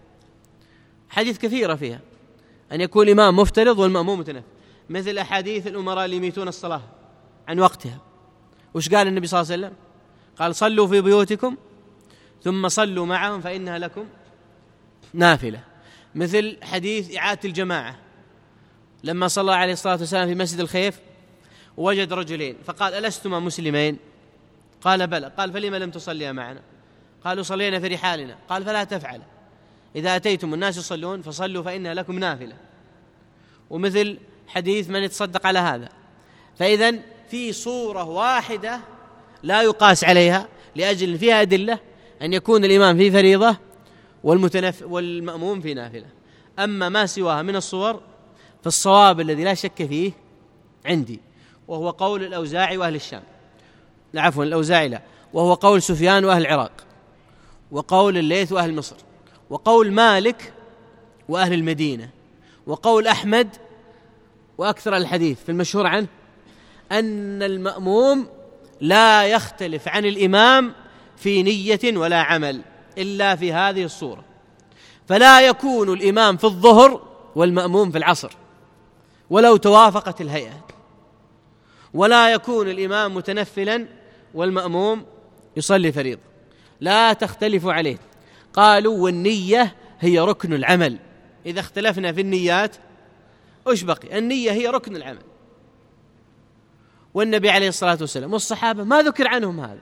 حديث كثيرة فيها أن يكون الإمام مفترض والمأموم متنفل، مثل أحاديث الأمراء اللي يميتون الصلاة عن وقتها. وش قال النبي صلى الله عليه وسلم؟ قال صلوا في بيوتكم ثم صلوا معهم فإنها لكم نافلة. مثل حديث إعادة الجماعة لما صلى عليه الصلاة والسلام في مسجد الخيف ووجد رجلين فقال ألستما مسلمين؟ قال بلى. قال فلما لم تصليا معنا؟ قالوا صلينا في رحالنا. قال فلا تفعل، إذا أتيتم الناس يصلون فصلوا فإنها لكم نافلة. ومثل حديث من يتصدق على هذا. فإذن في صورة واحدة لا يقاس عليها لأجل فيها أدلة أن يكون الإمام في فريضة والمتنف والمأموم في نافلة. أما ما سواها من الصور فالصواب الذي لا شك فيه عندي وهو قول الأوزاعي وأهل الشام، لا عفوا الأوزاعي لا، وهو قول سفيان وأهل العراق، وقول الليث وأهل مصر، وقول مالك وأهل المدينة، وقول أحمد وأكثر الحديث في المشهور عنه أن المأموم لا يختلف عن الإمام في نية ولا عمل إلا في هذه الصورة، فلا يكون الإمام في الظهر والمأموم في العصر ولو توافقت الهيئة، ولا يكون الإمام متنفلا والمأموم يصلي فريضة، لا تختلف عليه. قالوا والنية هي ركن العمل، إذا اختلفنا في النيات وش بقي؟ النية هي ركن العمل. والنبي عليه الصلاة والسلام والصحابة ما ذكر عنهم هذا.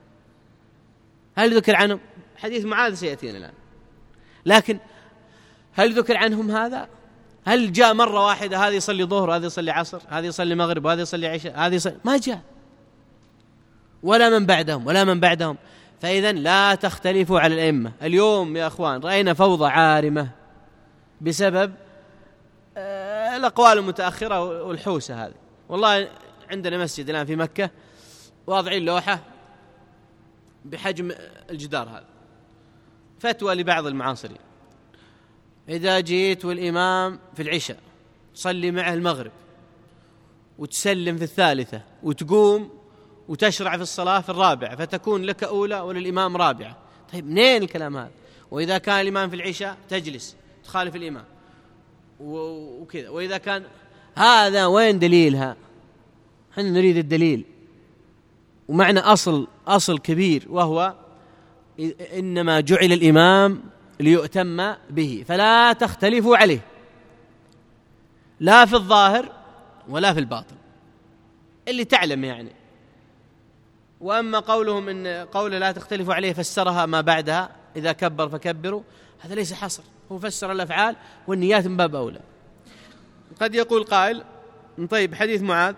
هل ذكر عنهم؟ حديث معاذ سيأتينا الآن، لكن هل ذكر عنهم هذا؟ هل جاء مرة واحدة هذا يصلي ظهر وهذا يصلي عصر، هذا يصلي مغرب وهذا يصلي عشاء، هذا يصلي؟ ما جاء، ولا من بعدهم ولا من بعدهم. فإذا لا تختلفوا على الأئمة. اليوم يا أخوان رأينا فوضى عارمة بسبب الأقوال المتأخرة والحوسة هذه. والله عندنا مسجد الآن في مكة واضعين لوحة بحجم الجدار هذا، فتوى لبعض المعاصرين: إذا جيت والإمام في العشاء صلي معه المغرب وتسلم في الثالثة وتقوم وتشرع في الصلاة في الرابعة، فتكون لك أولى وللإمام رابعة. طيب منين الكلام هذا؟ وإذا كان الإمام في العشاء تجلس تخالف الإمام وكذا. وإذا كان هذا وين دليلها؟ نحن نريد الدليل، ومعنى أصل أصل كبير، وهو إنما جعل الإمام ليؤتم به، فلا تختلفوا عليه لا في الظاهر ولا في الباطن اللي تعلم يعني. وأما قولهم إن قول لا تختلفوا عليه فسرها ما بعدها إذا كبر فكبروا، هذا ليس حصر، هو فسر الأفعال والنيات من باب أولى. قد يقول قائل: طيب حديث معاذ،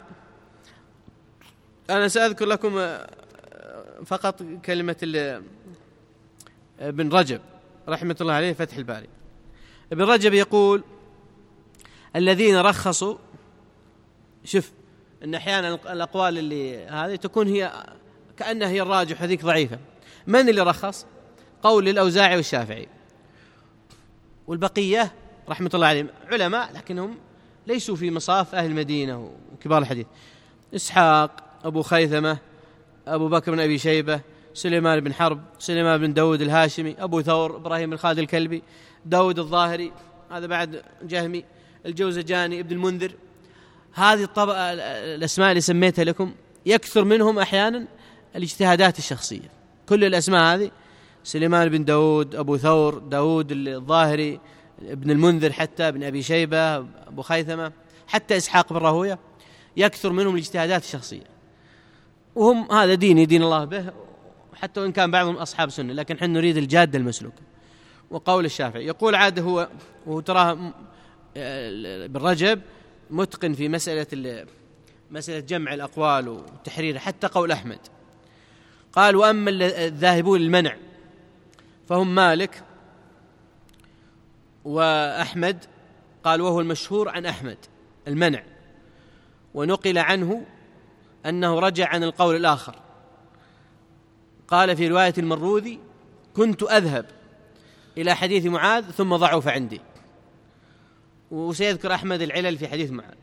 أنا سأذكر لكم فقط كلمة ابن رجب رحمة الله عليه فتح الباري. ابن رجب يقول: الذين رخصوا، شوف أن أحيانا الأقوال اللي هذه تكون هي كأنها هي الراجح وهذيك ضعيفة. من اللي رخص؟ قول الأوزاعي والشافعي، والبقية رحمة الله عليهم علماء لكنهم ليسوا في مصاف أهل المدينة وكبار الحديث: إسحاق، أبو خيثمة، أبو بكر بن أبي شيبة، سليمان بن حرب، سليمان بن داود الهاشمي، أبو ثور، إبراهيم الخالد الكلبي، داود الظاهري، هذا بعد جهمي، الجوزجاني، ابن المنذر. هذه الطبقة الأسماء اللي سميتها لكم يكثر منهم أحيانا الاجتهادات الشخصية. كل الأسماء هذه: سليمان بن داود، أبو ثور، داود الظاهري، ابن المنذر، حتى ابن أبي شيبة، أبو خيثمة، حتى إسحاق بن راهوية، يكثر منهم الاجتهادات الشخصية، وهم هذا ديني دين الله به، حتى وإن كان بعضهم أصحاب سنة، لكن حين نريد الجادة المسلوكة. وقول الشافعي يقول عاد هو وتراه بالرجب متقن في مسألة مسألة جمع الأقوال وتحريرها، حتى قول أحمد. قال: وأما الذاهبون للمنع فهم مالك وأحمد. قال: وهو المشهور عن أحمد المنع، ونقل عنه أنه رجع عن القول الآخر. قال في رواية المروذي: كنت أذهب إلى حديث معاذ ثم ضعف عندي. وسيذكر أحمد العلل في حديث معاذ.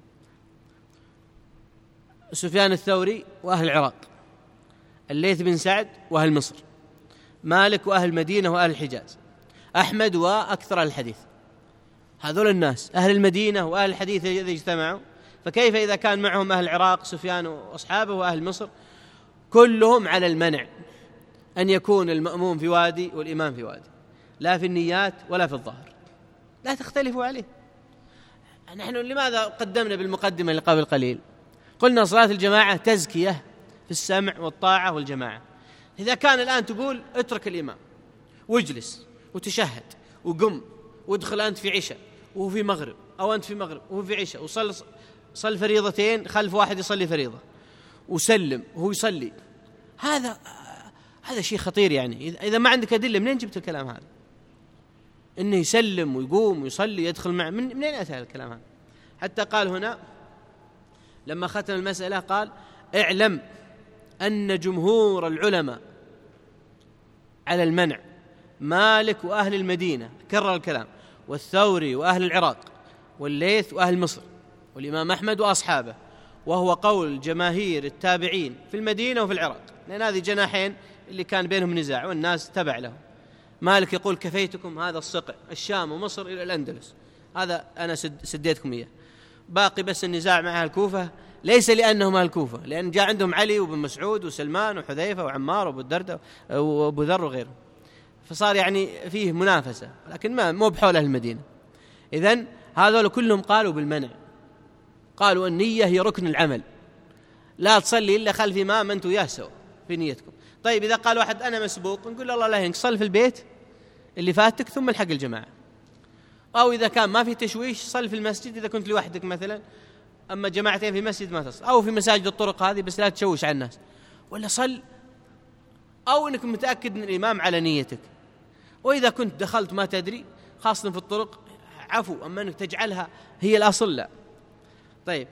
سفيان الثوري وأهل العراق، الليث بن سعد وأهل مصر، مالك وأهل المدينة وأهل الحجاز، أحمد وأكثر الحديث. هذول الناس أهل المدينة وأهل الحديث إذا اجتمعوا، فكيف إذا كان معهم أهل العراق سفيان وأصحابه وأهل مصر؟ كلهم على المنع أن يكون المأموم في وادي والإمام في وادي، لا في النيات ولا في الظاهر، لا تختلفوا عليه. نحن لماذا قدمنا بالمقدمة اللي قبل قليل؟ قلنا صلاة الجماعة تزكية في السمع والطاعة والجماعة. إذا كان الآن تقول اترك الإمام واجلس وتشهد وقم وادخل أنت في عشاء وهو في مغرب، أو أنت في مغرب وهو في عشاء، وصل صل فريضتين خلف واحد يصلي فريضة، وسلم وهو يصلي، هذا هذا شيء خطير. يعني إذا ما عندك أدلة منين جبت الكلام هذا؟ إنه يسلم ويقوم ويصلي يدخل مع من منين أتى الكلام هذا؟ حتى قال هنا لما ختم المسألة قال: اعلم أن جمهور العلماء على المنع، مالك وأهل المدينة، كرر الكلام، والثوري وأهل العراق، والليث وأهل مصر، والإمام أحمد وأصحابه، وهو قول جماهير التابعين في المدينة وفي العراق، لأن هذه جناحين اللي كان بينهم نزاع والناس تبع له. مالك يقول كفيتكم هذا الصقع، الشام ومصر إلى الأندلس، هذا أنا سديتكم إياه، باقي بس النزاع مع الكوفة، ليس لأنهم أهل الكوفة، لأن جاء عندهم علي وبن مسعود وسلمان وحذيفة وعمار وأبو الدرداء وأبو ذر وغيره، فصار يعني فيه منافسة، لكن ما مو بحول أهل المدينة. إذن هذول كلهم قالوا بالمنع، قالوا النية هي ركن العمل، لا تصلي إلا خلف إمام أنتم وياه سوا في نيتكم. طيب إذا قال واحد أنا مسبوق، نقول الله لا يهنك، صل في البيت اللي فاتك ثم الحق الجماعة. أو إذا كان ما في تشويش صل في المسجد إذا كنت لوحدك مثلا، أما جماعتين في مسجد ما تصل، أو في مساجد الطرق هذه بس لا تشوش على الناس، ولا صل، أو إنك متأكد من الإمام على نيتك. وإذا كنت دخلت ما تدري خاصة في الطرق عفو، أما أنك تجعلها هي الأصل لا. طيب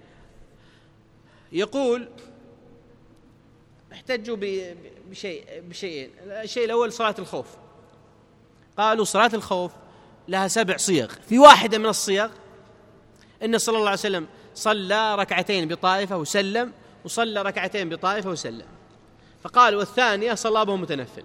يقول احتجوا بشيء بشيئين. الشيء الأول صلاة الخوف، قالوا صلاة الخوف لها سبع صيغ، في واحدة من الصيغ إن صلى الله عليه وسلم صلى ركعتين بطائفة وسلم، وصلى ركعتين بطائفة وسلم، فقالوا والثانية صلى بهم متنفل.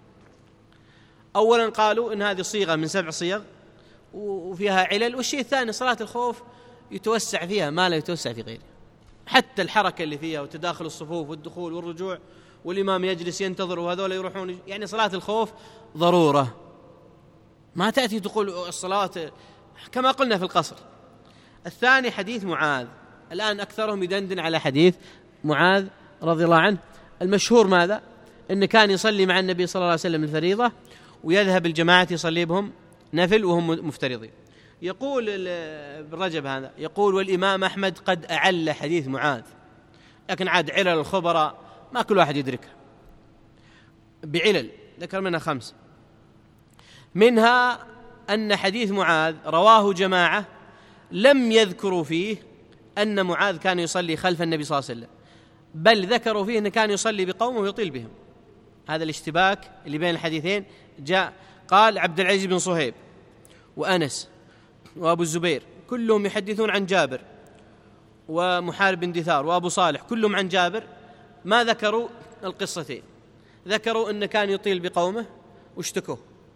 أولا قالوا إن هذه صيغة من سبع صيغ وفيها علل، والشيء الثاني صلاة الخوف يتوسع فيها ما لا يتوسع في غيره، حتى الحركة اللي فيها وتداخل الصفوف والدخول والرجوع والإمام يجلس ينتظر وهذول يروحون، يعني صلاة الخوف ضرورة، ما تأتي تقول الصلاة كما قلنا في القصر. الثاني حديث معاذ، الآن أكثرهم يدندن على حديث معاذ رضي الله عنه، المشهور ماذا؟ إن كان يصلي مع النبي صلى الله عليه وسلم الفريضة ويذهب الجماعة يصلي بهم نفل وهم مفترضين. يقول ابن رجب هذا، يقول والإمام أحمد قد أعل حديث معاذ، لكن عاد علل الخبراء ما كل واحد يدركها، بعلل ذكر منها خمسة، منها أن حديث معاذ رواه جماعة لم يذكروا فيه أن معاذ كان يصلي خلف النبي صلى الله عليه وسلم، بل ذكروا فيه أنه كان يصلي بقومه ويطيل بهم. هذا الاشتباك اللي بين الحديثين جاء، قال عبد العزيز بن صهيب وأنس وأبو الزبير كلهم يحدثون عن جابر، ومحارب بن دثار وأبو صالح كلهم عن جابر، ما ذكروا القصتين، ذكروا أنه كان يطيل بقومه واشتكوه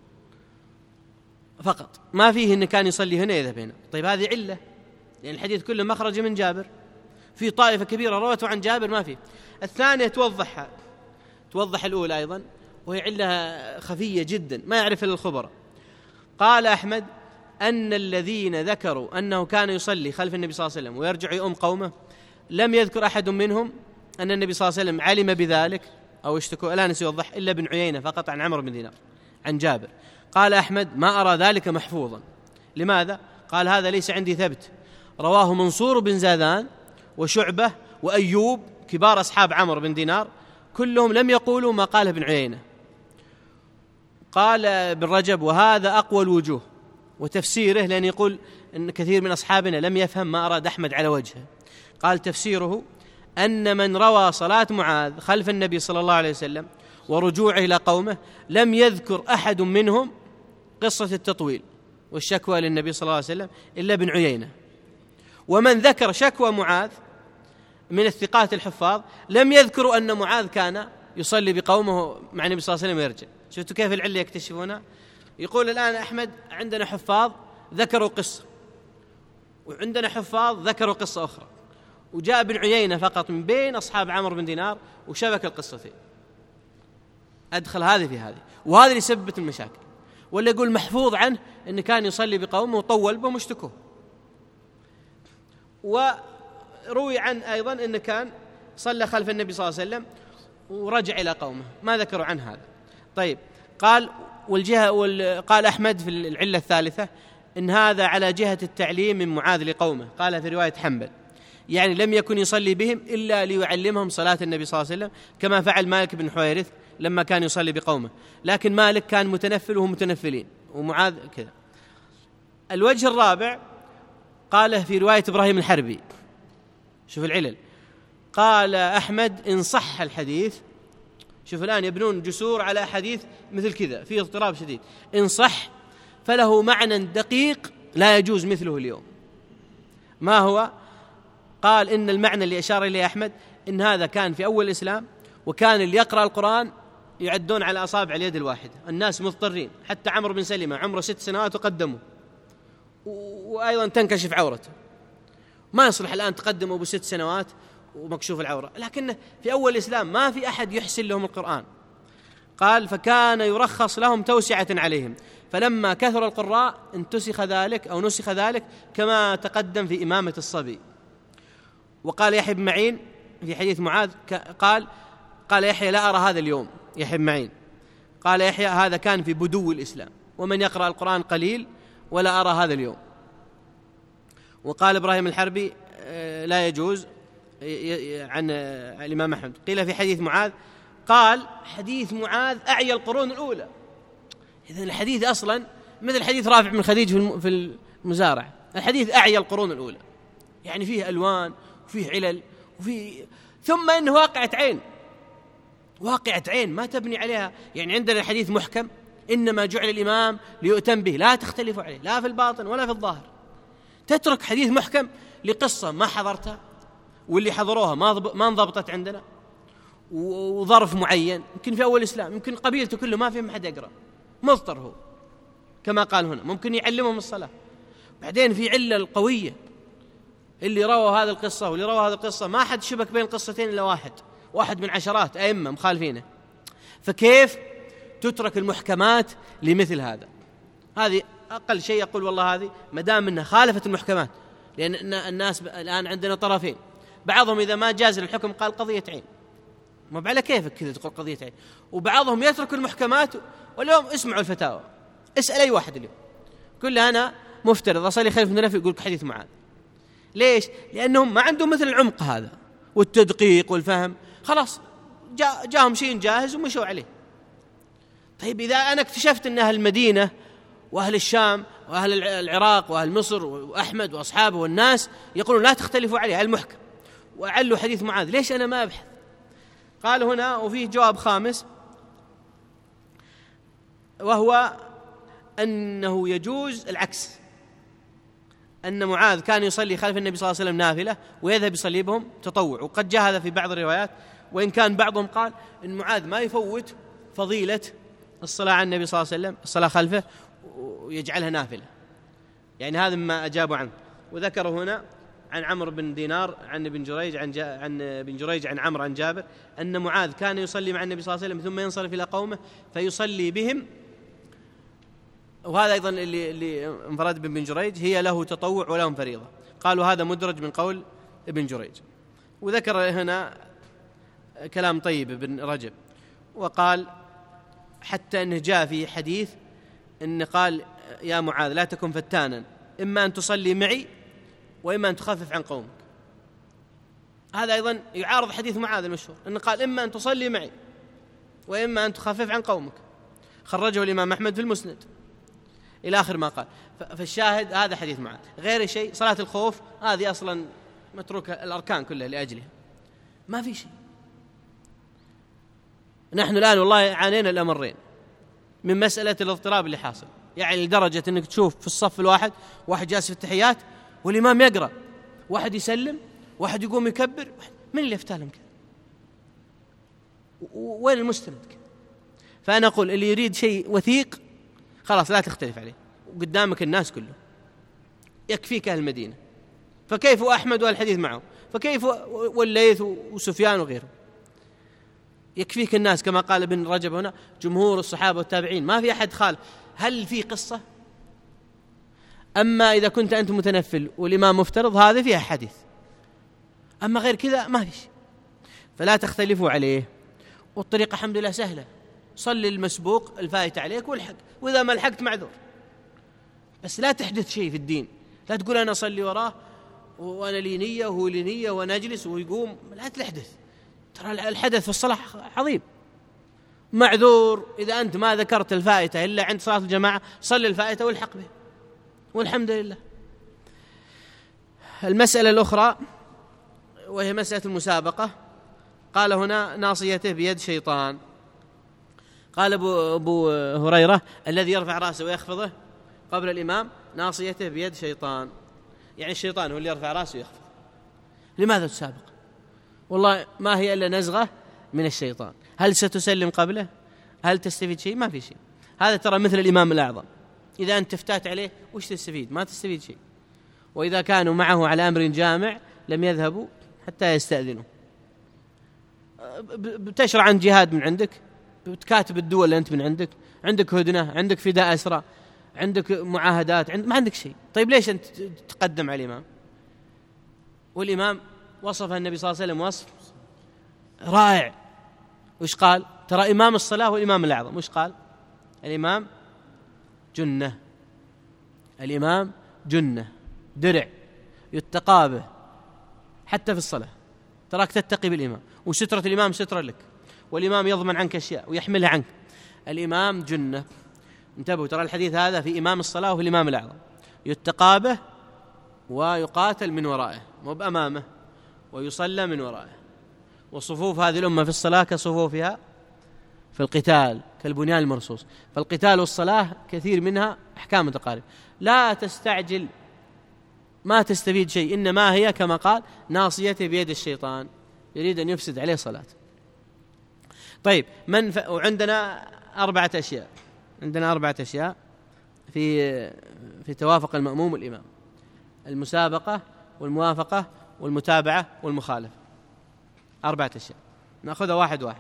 فقط، ما فيه أنه كان يصلي هنا يذهب هنا. طيب هذه علة، لأن الحديث كله مخرج من جابر، في طائفة كبيرة روته عن جابر ما فيه. الثانية توضحها، توضح الأولى أيضا، وهي علة خفية جدا ما يعرف الخبراء. قال أحمد أن الذين ذكروا أنه كان يصلي خلف النبي صلى الله عليه وسلم ويرجع يؤم قومه لم يذكر أحد منهم أن النبي صلى الله عليه وسلم علم بذلك أو اشتكوا، لا نسي يوضح، إلا بن عيينة فقط عن عمرو بن دينار عن جابر. قال أحمد ما أرى ذلك محفوظا. لماذا؟ قال هذا ليس عندي ثبت، رواه منصور بن زاذان وشعبة وأيوب كبار أصحاب عمرو بن دينار، كلهم لم يقولوا ما قاله ابن عيينة. قال ابن رجب وهذا أقوى الوجوه وتفسيره، لأن يقول أن كثير من أصحابنا لم يفهم ما أراد أحمد على وجهه. قال تفسيره أن من روى صلاة معاذ خلف النبي صلى الله عليه وسلم ورجوعه إلى قومه لم يذكر أحد منهم قصة التطويل والشكوى للنبي صلى الله عليه وسلم إلا ابن عيينة، ومن ذكر شكوى معاذ من الثقات الحفاظ لم يذكروا أن معاذ كان يصلي بقومه مع النبي صلى الله عليه وسلم ويرجع. شفتوا كيف العلة يكتشفونها؟ يقول الآن أحمد عندنا حفاظ ذكروا قصة، وعندنا حفاظ ذكروا قصة أخرى، وجاء ابن عيينة فقط من بين أصحاب عمرو بن دينار وشبك القصتين، أدخل هذه في هذه، وهذا اللي سببت المشاكل. ولا يقول محفوظ عنه أنه كان يصلي بقومه وطول بهم واشتكوه. وروي عن أيضا أنه كان صلى خلف النبي صلى الله عليه وسلم ورجع إلى قومه، ما ذكروا عن هذا. طيب قال والجهة وال... قال أحمد في العلة الثالثة إن هذا على جهة التعليم من معاذ لقومه، قال في رواية حنبل يعني لم يكن يصلي بهم إلا ليعلمهم صلاة النبي صلى الله عليه وسلم، كما فعل مالك بن حويرث لما كان يصلي بقومه، لكن مالك كان متنفل وهم متنفلين ومعاذ كذا. الوجه الرابع قاله في رواية إبراهيم الحربي، شوف العلل، قال أحمد إن صح الحديث، شوف الآن يبنون جسور على حديث مثل كذا فيه اضطراب شديد، إن صح فله معنى دقيق لا يجوز مثله اليوم. ما هو؟ قال إن المعنى اللي أشار إليه أحمد إن هذا كان في أول الإسلام، وكان اللي يقرأ القرآن يعدون على أصابع اليد الواحدة، الناس مضطرين، حتى عمرو بن سلمة عمره ست سنوات وقدمه، وأيضا تنكشف عورته، ما يصلح الآن تقدمه بست سنوات ومكشوف العورة، لكن في أول الإسلام ما في أحد يحسن لهم القرآن. قال فكان يرخص لهم توسعة عليهم، فلما كثر القراء انتسخ ذلك أو نسخ ذلك كما تقدم في إمامة الصبي. وقال يحيى بن معين في حديث معاذ قال قال يحيى لا أرى هذا اليوم، يحيى بن معين قال يحيى هذا كان في بدو الإسلام، ومن يقرأ القرآن قليل، ولا أرى هذا اليوم. وقال إبراهيم الحربي لا يجوز عن الإمام أحمد. قيل في حديث معاذ قال حديث معاذ أعيا القرون الأولى. إذن الحديث أصلا مثل حديث رافع بن خديج في المزارع، الحديث أعيا القرون الأولى، يعني فيه ألوان وفيه علل وفيه، ثم إنه واقعة عين، واقعة عين ما تبني عليها. يعني عندنا الحديث محكم إنما جعل الإمام ليؤتم به، لا تختلفوا عليه لا في الباطن ولا في الظاهر. تترك حديث محكم لقصة ما حضرتها واللي حضروها ما ما انضبطت عندنا، وظرف معين يمكن في أول الإسلام يمكن قبيلته كله ما فيهم حد يقرأ، مضطر هو كما قال هنا، ممكن يعلمهم الصلاة. بعدين في علة القوية، اللي روى هذه القصة واللي روى هذه القصة ما حد شبك بين قصتين إلا واحد واحد من عشرات أئمة مخالفينه، فكيف تترك المحكمات لمثل هذا؟ هذه أقل شيء يقول والله هذه مدام أنها خالفت المحكمات، لأن الناس الآن عندنا طرفين، بعضهم إذا ما جاز الحكم قال قضية عين، ما على كيفك كذا تقول قضية عين، وبعضهم يترك المحكمات. واليوم اسمعوا الفتاوى، اسأل أي واحد اليوم كل أنا مفترض أصلي خلف من نفي يقول حديث معاذ. ليش؟ لأنهم ما عندهم مثل العمق هذا والتدقيق والفهم، خلاص جاء جاهم شيء جاهز ومشوا عليه. طيب إذا أنا اكتشفت أن أهل المدينة وأهل الشام وأهل العراق وأهل مصر وأحمد وأصحابه والناس يقولون لا تختلفوا عليه المحكم، وأعلوا حديث معاذ، ليش أنا ما أبحث؟ قال هنا وفيه جواب خامس، وهو أنه يجوز العكس، أن معاذ كان يصلي خلف النبي صلى الله عليه وسلم نافلة ويذهب يصلي بهم تطوع، وقد جاء هذا في بعض الروايات، وإن كان بعضهم قال أن معاذ ما يفوت فضيلة الصلاة على النبي صلى الله عليه وسلم، الصلاة خلفه ويجعلها نافلة، يعني هذا ما أجابوا عنه. وذكروا هنا عن عمرو بن دينار عن ابن جريج عن جا عن ابن جريج عن عمرو عن جابر أن معاذ كان يصلي مع النبي صلى الله عليه وسلم ثم ينصرف إلى قومه فيصلي بهم، وهذا أيضا اللي, اللي انفرد بن جريج هي له تطوع ولهم فريضة. قالوا هذا مدرج من قول ابن جريج. وذكر هنا كلام طيب ابن رجب، وقال حتى أنه جاء في حديث أن قال يا معاذ لا تكن فتانا، إما أن تصلي معي وإما أن تخفف عن قومك. هذا أيضا يعارض حديث معاذ المشهور أنه قال إما أن تصلي معي وإما أن تخفف عن قومك، خرجه الإمام أحمد في المسند إلى آخر ما قال. فالشاهد هذا حديث معاذ. غير شيء صلاة الخوف هذه أصلا متروكة الأركان كلها لأجلها، ما في شيء. نحن الآن والله عانينا الأمرين من مسألة الاضطراب اللي حاصل، يعني لدرجة أنك تشوف في الصف الواحد واحد جالس في التحيات والإمام يقرأ، واحد يسلم، واحد يقوم يكبر، من اللي يفتالهم كذا؟ وين المستند كذا؟ فأنا أقول اللي يريد شيء وثيق خلاص لا تختلف عليه، وقدامك الناس كله يكفيك أهل المدينة، فكيف أحمد والحديث معه، فكيف والليث وسفيان وغيره، يكفيك الناس كما قال ابن رجب هنا جمهور الصحابة والتابعين ما في أحد خالف. هل في قصة؟ أما إذا كنت أنت متنفل والإمام مفترض هذا فيها حديث، أما غير كذا ما فيش، فلا تختلفوا عليه. والطريقة الحمد لله سهلة، صلي المسبوق الفائت عليك والحق، وإذا ما لحقت معذور، بس لا تحدث شيء في الدين، لا تقول أنا أصلي وراه وأنا لي نية وهو لي نية ونجلس ويقوم، لا تحدث، ترى الحدث في الصلاة عظيم. معذور إذا أنت ما ذكرت الفائتة إلا عند صلاة الجماعة، صلي الفائتة والحق به والحمد لله. المسألة الأخرى وهي مسألة المسابقة، قال هنا ناصيته بيد شيطان. قال أبو, أبو هريرة الذي يرفع رأسه ويخفضه قبل الإمام ناصيته بيد شيطان، يعني الشيطان هو اللي يرفع رأسه ويخفض. لماذا تسابق؟ والله ما هي إلا نزغة من الشيطان. هل ستسلم قبله؟ هل تستفيد شيء؟ ما في شيء. هذا ترى مثل الإمام الأعظم، إذا أنت تفتات عليه وش تستفيد؟ ما تستفيد شيء. وإذا كانوا معه على أمر جامع لم يذهبوا حتى يستأذنوا. بتشرع عن جهاد من عندك، بتكاتب الدول اللي أنت من عندك، عندك هدنة، عندك فداء أسرى، عندك معاهدات، عند ما عندك شيء. طيب ليش أنت تقدم على الإمام؟ والإمام وصف النبي صلى الله عليه وسلم وصف رائع. وش قال؟ ترى إمام الصلاة والإمام الأعظم وش قال؟ الإمام جنة، الإمام جنة، درع يتقى به حتى في الصلاة، تراك تتقي بالإمام، وسترة الإمام سترة لك، والإمام يضمن عنك أشياء ويحملها عنك. الإمام جنة. انتبهوا، ترى الحديث هذا في إمام الصلاة وفي الإمام الأعظم، يتقى به ويقاتل من ورائه مو بأمامه، ويصلى من ورائه. وصفوف هذه الأمة في الصلاة كصفوفها في القتال كالبنيان المرصوص. فالقتال والصلاة كثير منها أحكام متقاربة، لا تستعجل، ما تستفيد شيء، إنما هي كما قال ناصيته بيد الشيطان يريد أن يفسد عليه صلاة. طيب من ف... وعندنا أربعة أشياء، عندنا أربعة أشياء في في توافق المأموم والإمام: المسابقة والموافقة والمتابعة والمخالفة. أربعة أشياء نأخذها واحد واحد.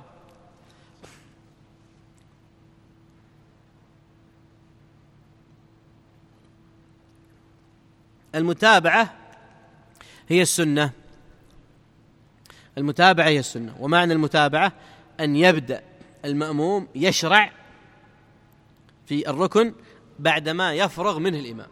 المتابعة هي السنة، المتابعة هي السنة. ومعنى المتابعة أن يبدأ المأموم يشرع في الركن بعدما يفرغ منه الإمام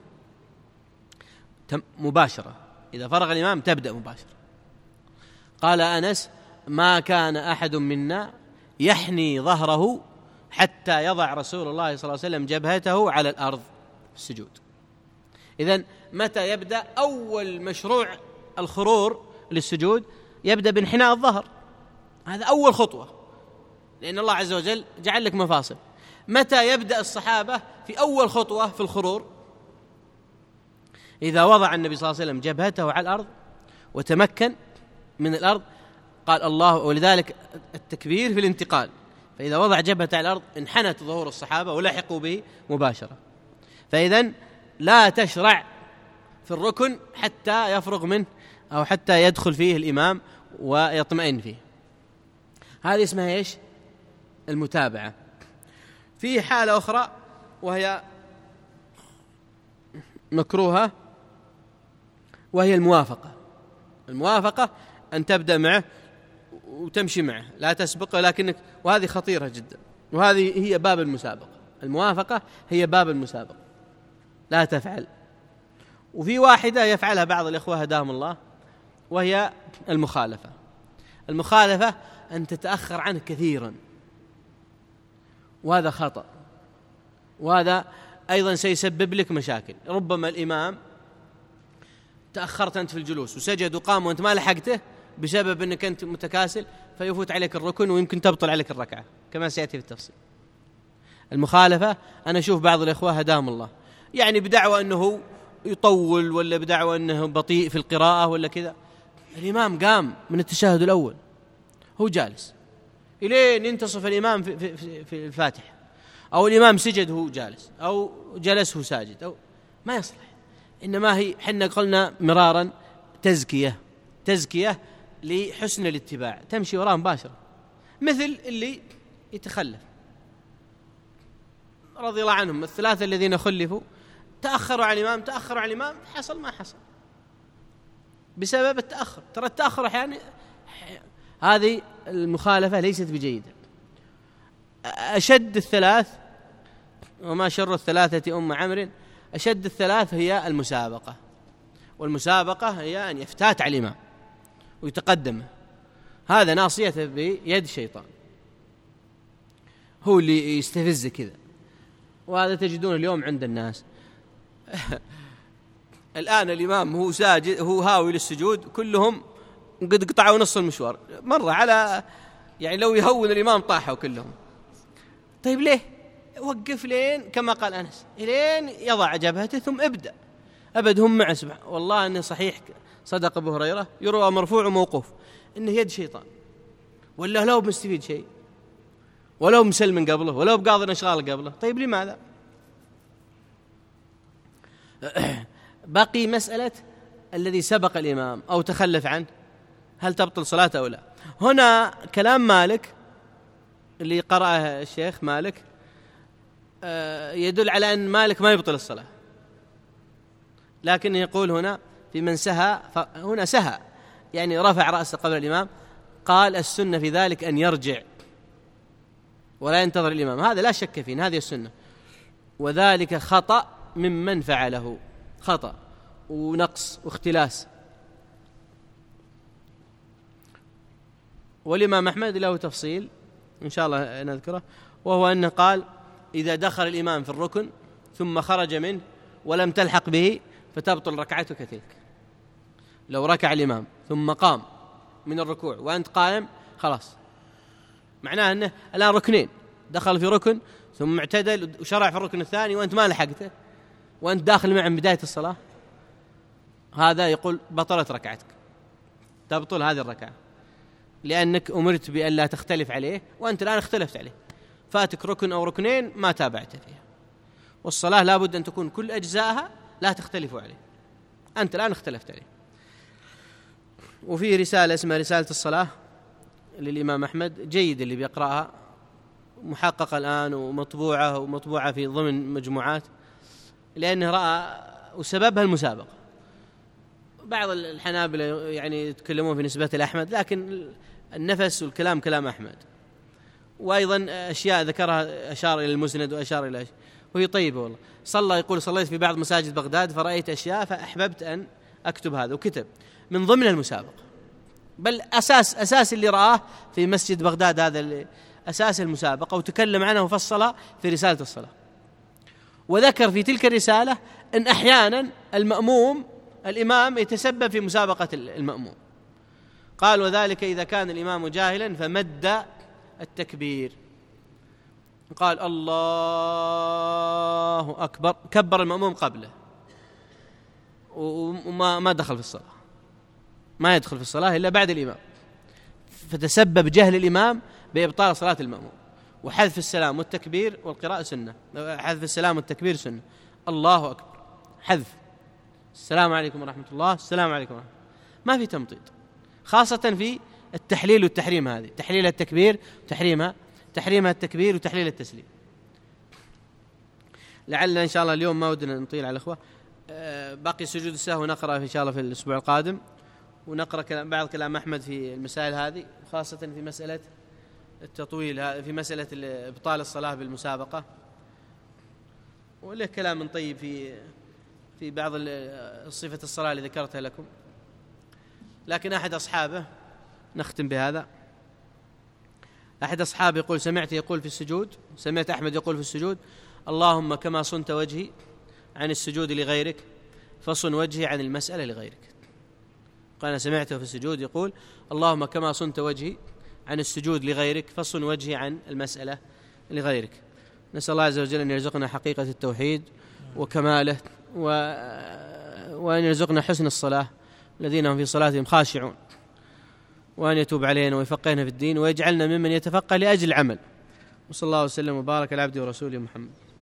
مباشرة. إذا فرغ الإمام تبدأ مباشرة. قال أنس: ما كان أحد منا يحني ظهره حتى يضع رسول الله صلى الله عليه وسلم جبهته على الأرض في السجود. إذن متى يبدأ؟ أول مشروع الخرور للسجود يبدأ بانحناء الظهر، هذا أول خطوة، لأن الله عز وجل جعل لك مفاصل. متى يبدأ الصحابة في أول خطوة في الخرور؟ إذا وضع النبي صلى الله عليه وسلم جبهته على الأرض وتمكن من الأرض، قال الله. ولذلك التكبير في الانتقال، فإذا وضع جبهته على الأرض انحنت ظهور الصحابة ولحقوا به مباشرة. فإذن لا تشرع في الركن حتى يفرغ منه أو حتى يدخل فيه الإمام ويطمئن فيه. هذه اسمها إيش؟ المتابعة. في حالة أخرى وهي مكروهة، وهي الموافقة. الموافقة أن تبدأ معه وتمشي معه، لا تسبقه، لكنك، وهذه خطيرة جدا، وهذه هي باب المسابقة. الموافقة هي باب المسابقة، لا تفعل. وفي واحدة يفعلها بعض الإخوة هداهم الله، وهي المخالفة. المخالفة أن تتأخر عنه كثيرا، وهذا خطأ، وهذا أيضا سيسبب لك مشاكل. ربما الإمام تأخرت أنت في الجلوس وسجد وقام وأنت ما لحقته بسبب أنك أنت متكاسل، فيفوت عليك الركن ويمكن تبطل عليك الركعة كما سيأتي في التفصيل. المخالفة أنا أشوف بعض الإخوة هداهم الله يعني بدعوى أنه يطول، ولا بدعوى أنه بطيء في القراءة ولا كذا. الإمام قام من التشهد الأول هو جالس إلين ينتصف الإمام في, في, في الفاتحة، أو الإمام سجد هو جالس، أو جلس هو ساجد، أو ما يصلح. إنما هي حنا قلنا مرارا تزكية، تزكية لحسن الاتباع، تمشي وراه مباشرة. مثل اللي يتخلف رضي الله عنهم، الثلاثة الذين خلفوا تأخروا على الإمام، تأخروا على الإمام، حصل ما حصل بسبب التأخر. ترى التأخر أحيانا هذه المخالفة ليست بجيدة. أشد الثلاث، وما شر الثلاثة أم عمرو، أشد الثلاث هي المسابقة. والمسابقة هي أن يفتات على الإمام ويتقدم، هذا ناصيته بيد الشيطان، هو اللي يستفز كذا. وهذا تجدون اليوم عند الناس. الآن الإمام هو ساجد، هو هاوي للسجود، كلهم قد قطعوا نص المشوار مرة على، يعني لو يهون الإمام طاحوا كلهم. طيب ليه؟ وقف لين كما قال أنس، لين يضع جبهته ثم ابدأ. أبد هم مع سبحان والله أنه صحيح صدق أبو هريرة يروى مرفوع وموقوف إنه يد شيطان، ولا لو مستفيد شيء، ولو مسلم من قبله، ولو بقاضي الأشغال قبله. طيب لماذا؟ بقي مسألة الذي سبق الإمام أو تخلف عنه، هل تبطل صلاته أو لا؟ هنا كلام مالك اللي قرأه الشيخ مالك يدل على أن مالك ما يبطل الصلاة، لكن يقول هنا في من سهى، هنا سهى يعني رفع رأسه قبل الإمام، قال السنة في ذلك أن يرجع ولا ينتظر الإمام، هذا لا شك فيه، هذه السنة، وذلك خطأ ممن فعله، خطأ ونقص واختلاس. والإمام أحمد له تفصيل إن شاء الله نذكره، وهو أنه قال إذا دخل الإمام في الركن ثم خرج منه ولم تلحق به فتبطل ركعتك تلك. لو ركع الإمام ثم قام من الركوع وأنت قائم خلاص، معناه أنه الآن ركنين، دخل في ركن ثم اعتدل وشرع في الركن الثاني وأنت ما لحقته وأنت داخل معه من بداية الصلاة، هذا يقول بطلت ركعتك، تبطل هذه الركعة، لأنك أمرت بأن لا تختلف عليه وأنت الآن اختلفت عليه، فاتك ركن أو ركنين ما تابعت فيها. والصلاة لا بد أن تكون كل أجزائها لا تختلفوا عليه، أنت الآن اختلفت عليه. وفيه رسالة اسمها رسالة الصلاة للإمام أحمد، جيد اللي بيقرأها، محققة الآن ومطبوعة ومطبوعة في ضمن مجموعات، لأنه رأى وسببها المسابقة. بعض الحنابلة يعني يتكلمون في نسبة لأحمد، لكن النفس والكلام كلام أحمد، وأيضا أشياء ذكرها أشار إلى المسند وأشار إلى أشياء وهي طيبة والله. صلى يقول صليت في بعض مساجد بغداد فرأيت أشياء فأحببت أن أكتب هذا، وكتب من ضمن المسابقة، بل أساس أساس اللي رآه في مسجد بغداد هذا اللي أساس المسابقة، وتكلم عنه وفصلها في رسالة الصلاة. وذكر في تلك الرسالة أن أحيانا المأموم الإمام يتسبب في مسابقة المأموم، قال وذلك إذا كان الإمام جاهلا فمد التكبير، قال الله أكبر، كبر المأموم قبله وما ما دخل في الصلاة، ما يدخل في الصلاة إلا بعد الإمام، فتسبب جهل الإمام بإبطال صلاة المأموم. وحذف السلام والتكبير والقراءة سنة، حذف السلام والتكبير سنة، الله أكبر حذف، السلام عليكم ورحمة الله، السلام عليكم ورحمة الله، ما في تمطيط، خاصة في التحليل والتحريم، هذه تحليل التكبير وتحريمها، تحريمها التكبير وتحليل التسليم. لعلنا إن شاء الله اليوم ما ودنا نطيل على الأخوة، باقي سجود السهو نقرأ إن شاء الله في الأسبوع القادم، ونقرأ كلام بعض كلام أحمد في المسائل هذه، خاصة في مسألة التطويل، في مسألة إبطال الصلاة بالمسابقة، وله كلام طيب في في بعض صفة الصلاة اللي ذكرتها لكم. لكن أحد أصحابه، نختم بهذا، أحد أصحابه يقول سمعت يقول في السجود، سمعت أحمد يقول في السجود اللهم كما صنت وجهي عن السجود لغيرك فصن وجهي عن المسألة لغيرك. قال أنا سمعته في السجود يقول اللهم كما صنت وجهي عن السجود لغيرك فصن وجهي عن المسألة لغيرك. نسأل الله عز وجل أن يرزقنا حقيقة التوحيد وكماله، و... وأن يرزقنا حسن الصلاة الذين هم في صلاتهم خاشعون، وأن يتوب علينا ويفقهنا في الدين ويجعلنا ممن يتفقه لأجل العمل. وصلى الله وسلم وبارك على عبده ورسوله محمد.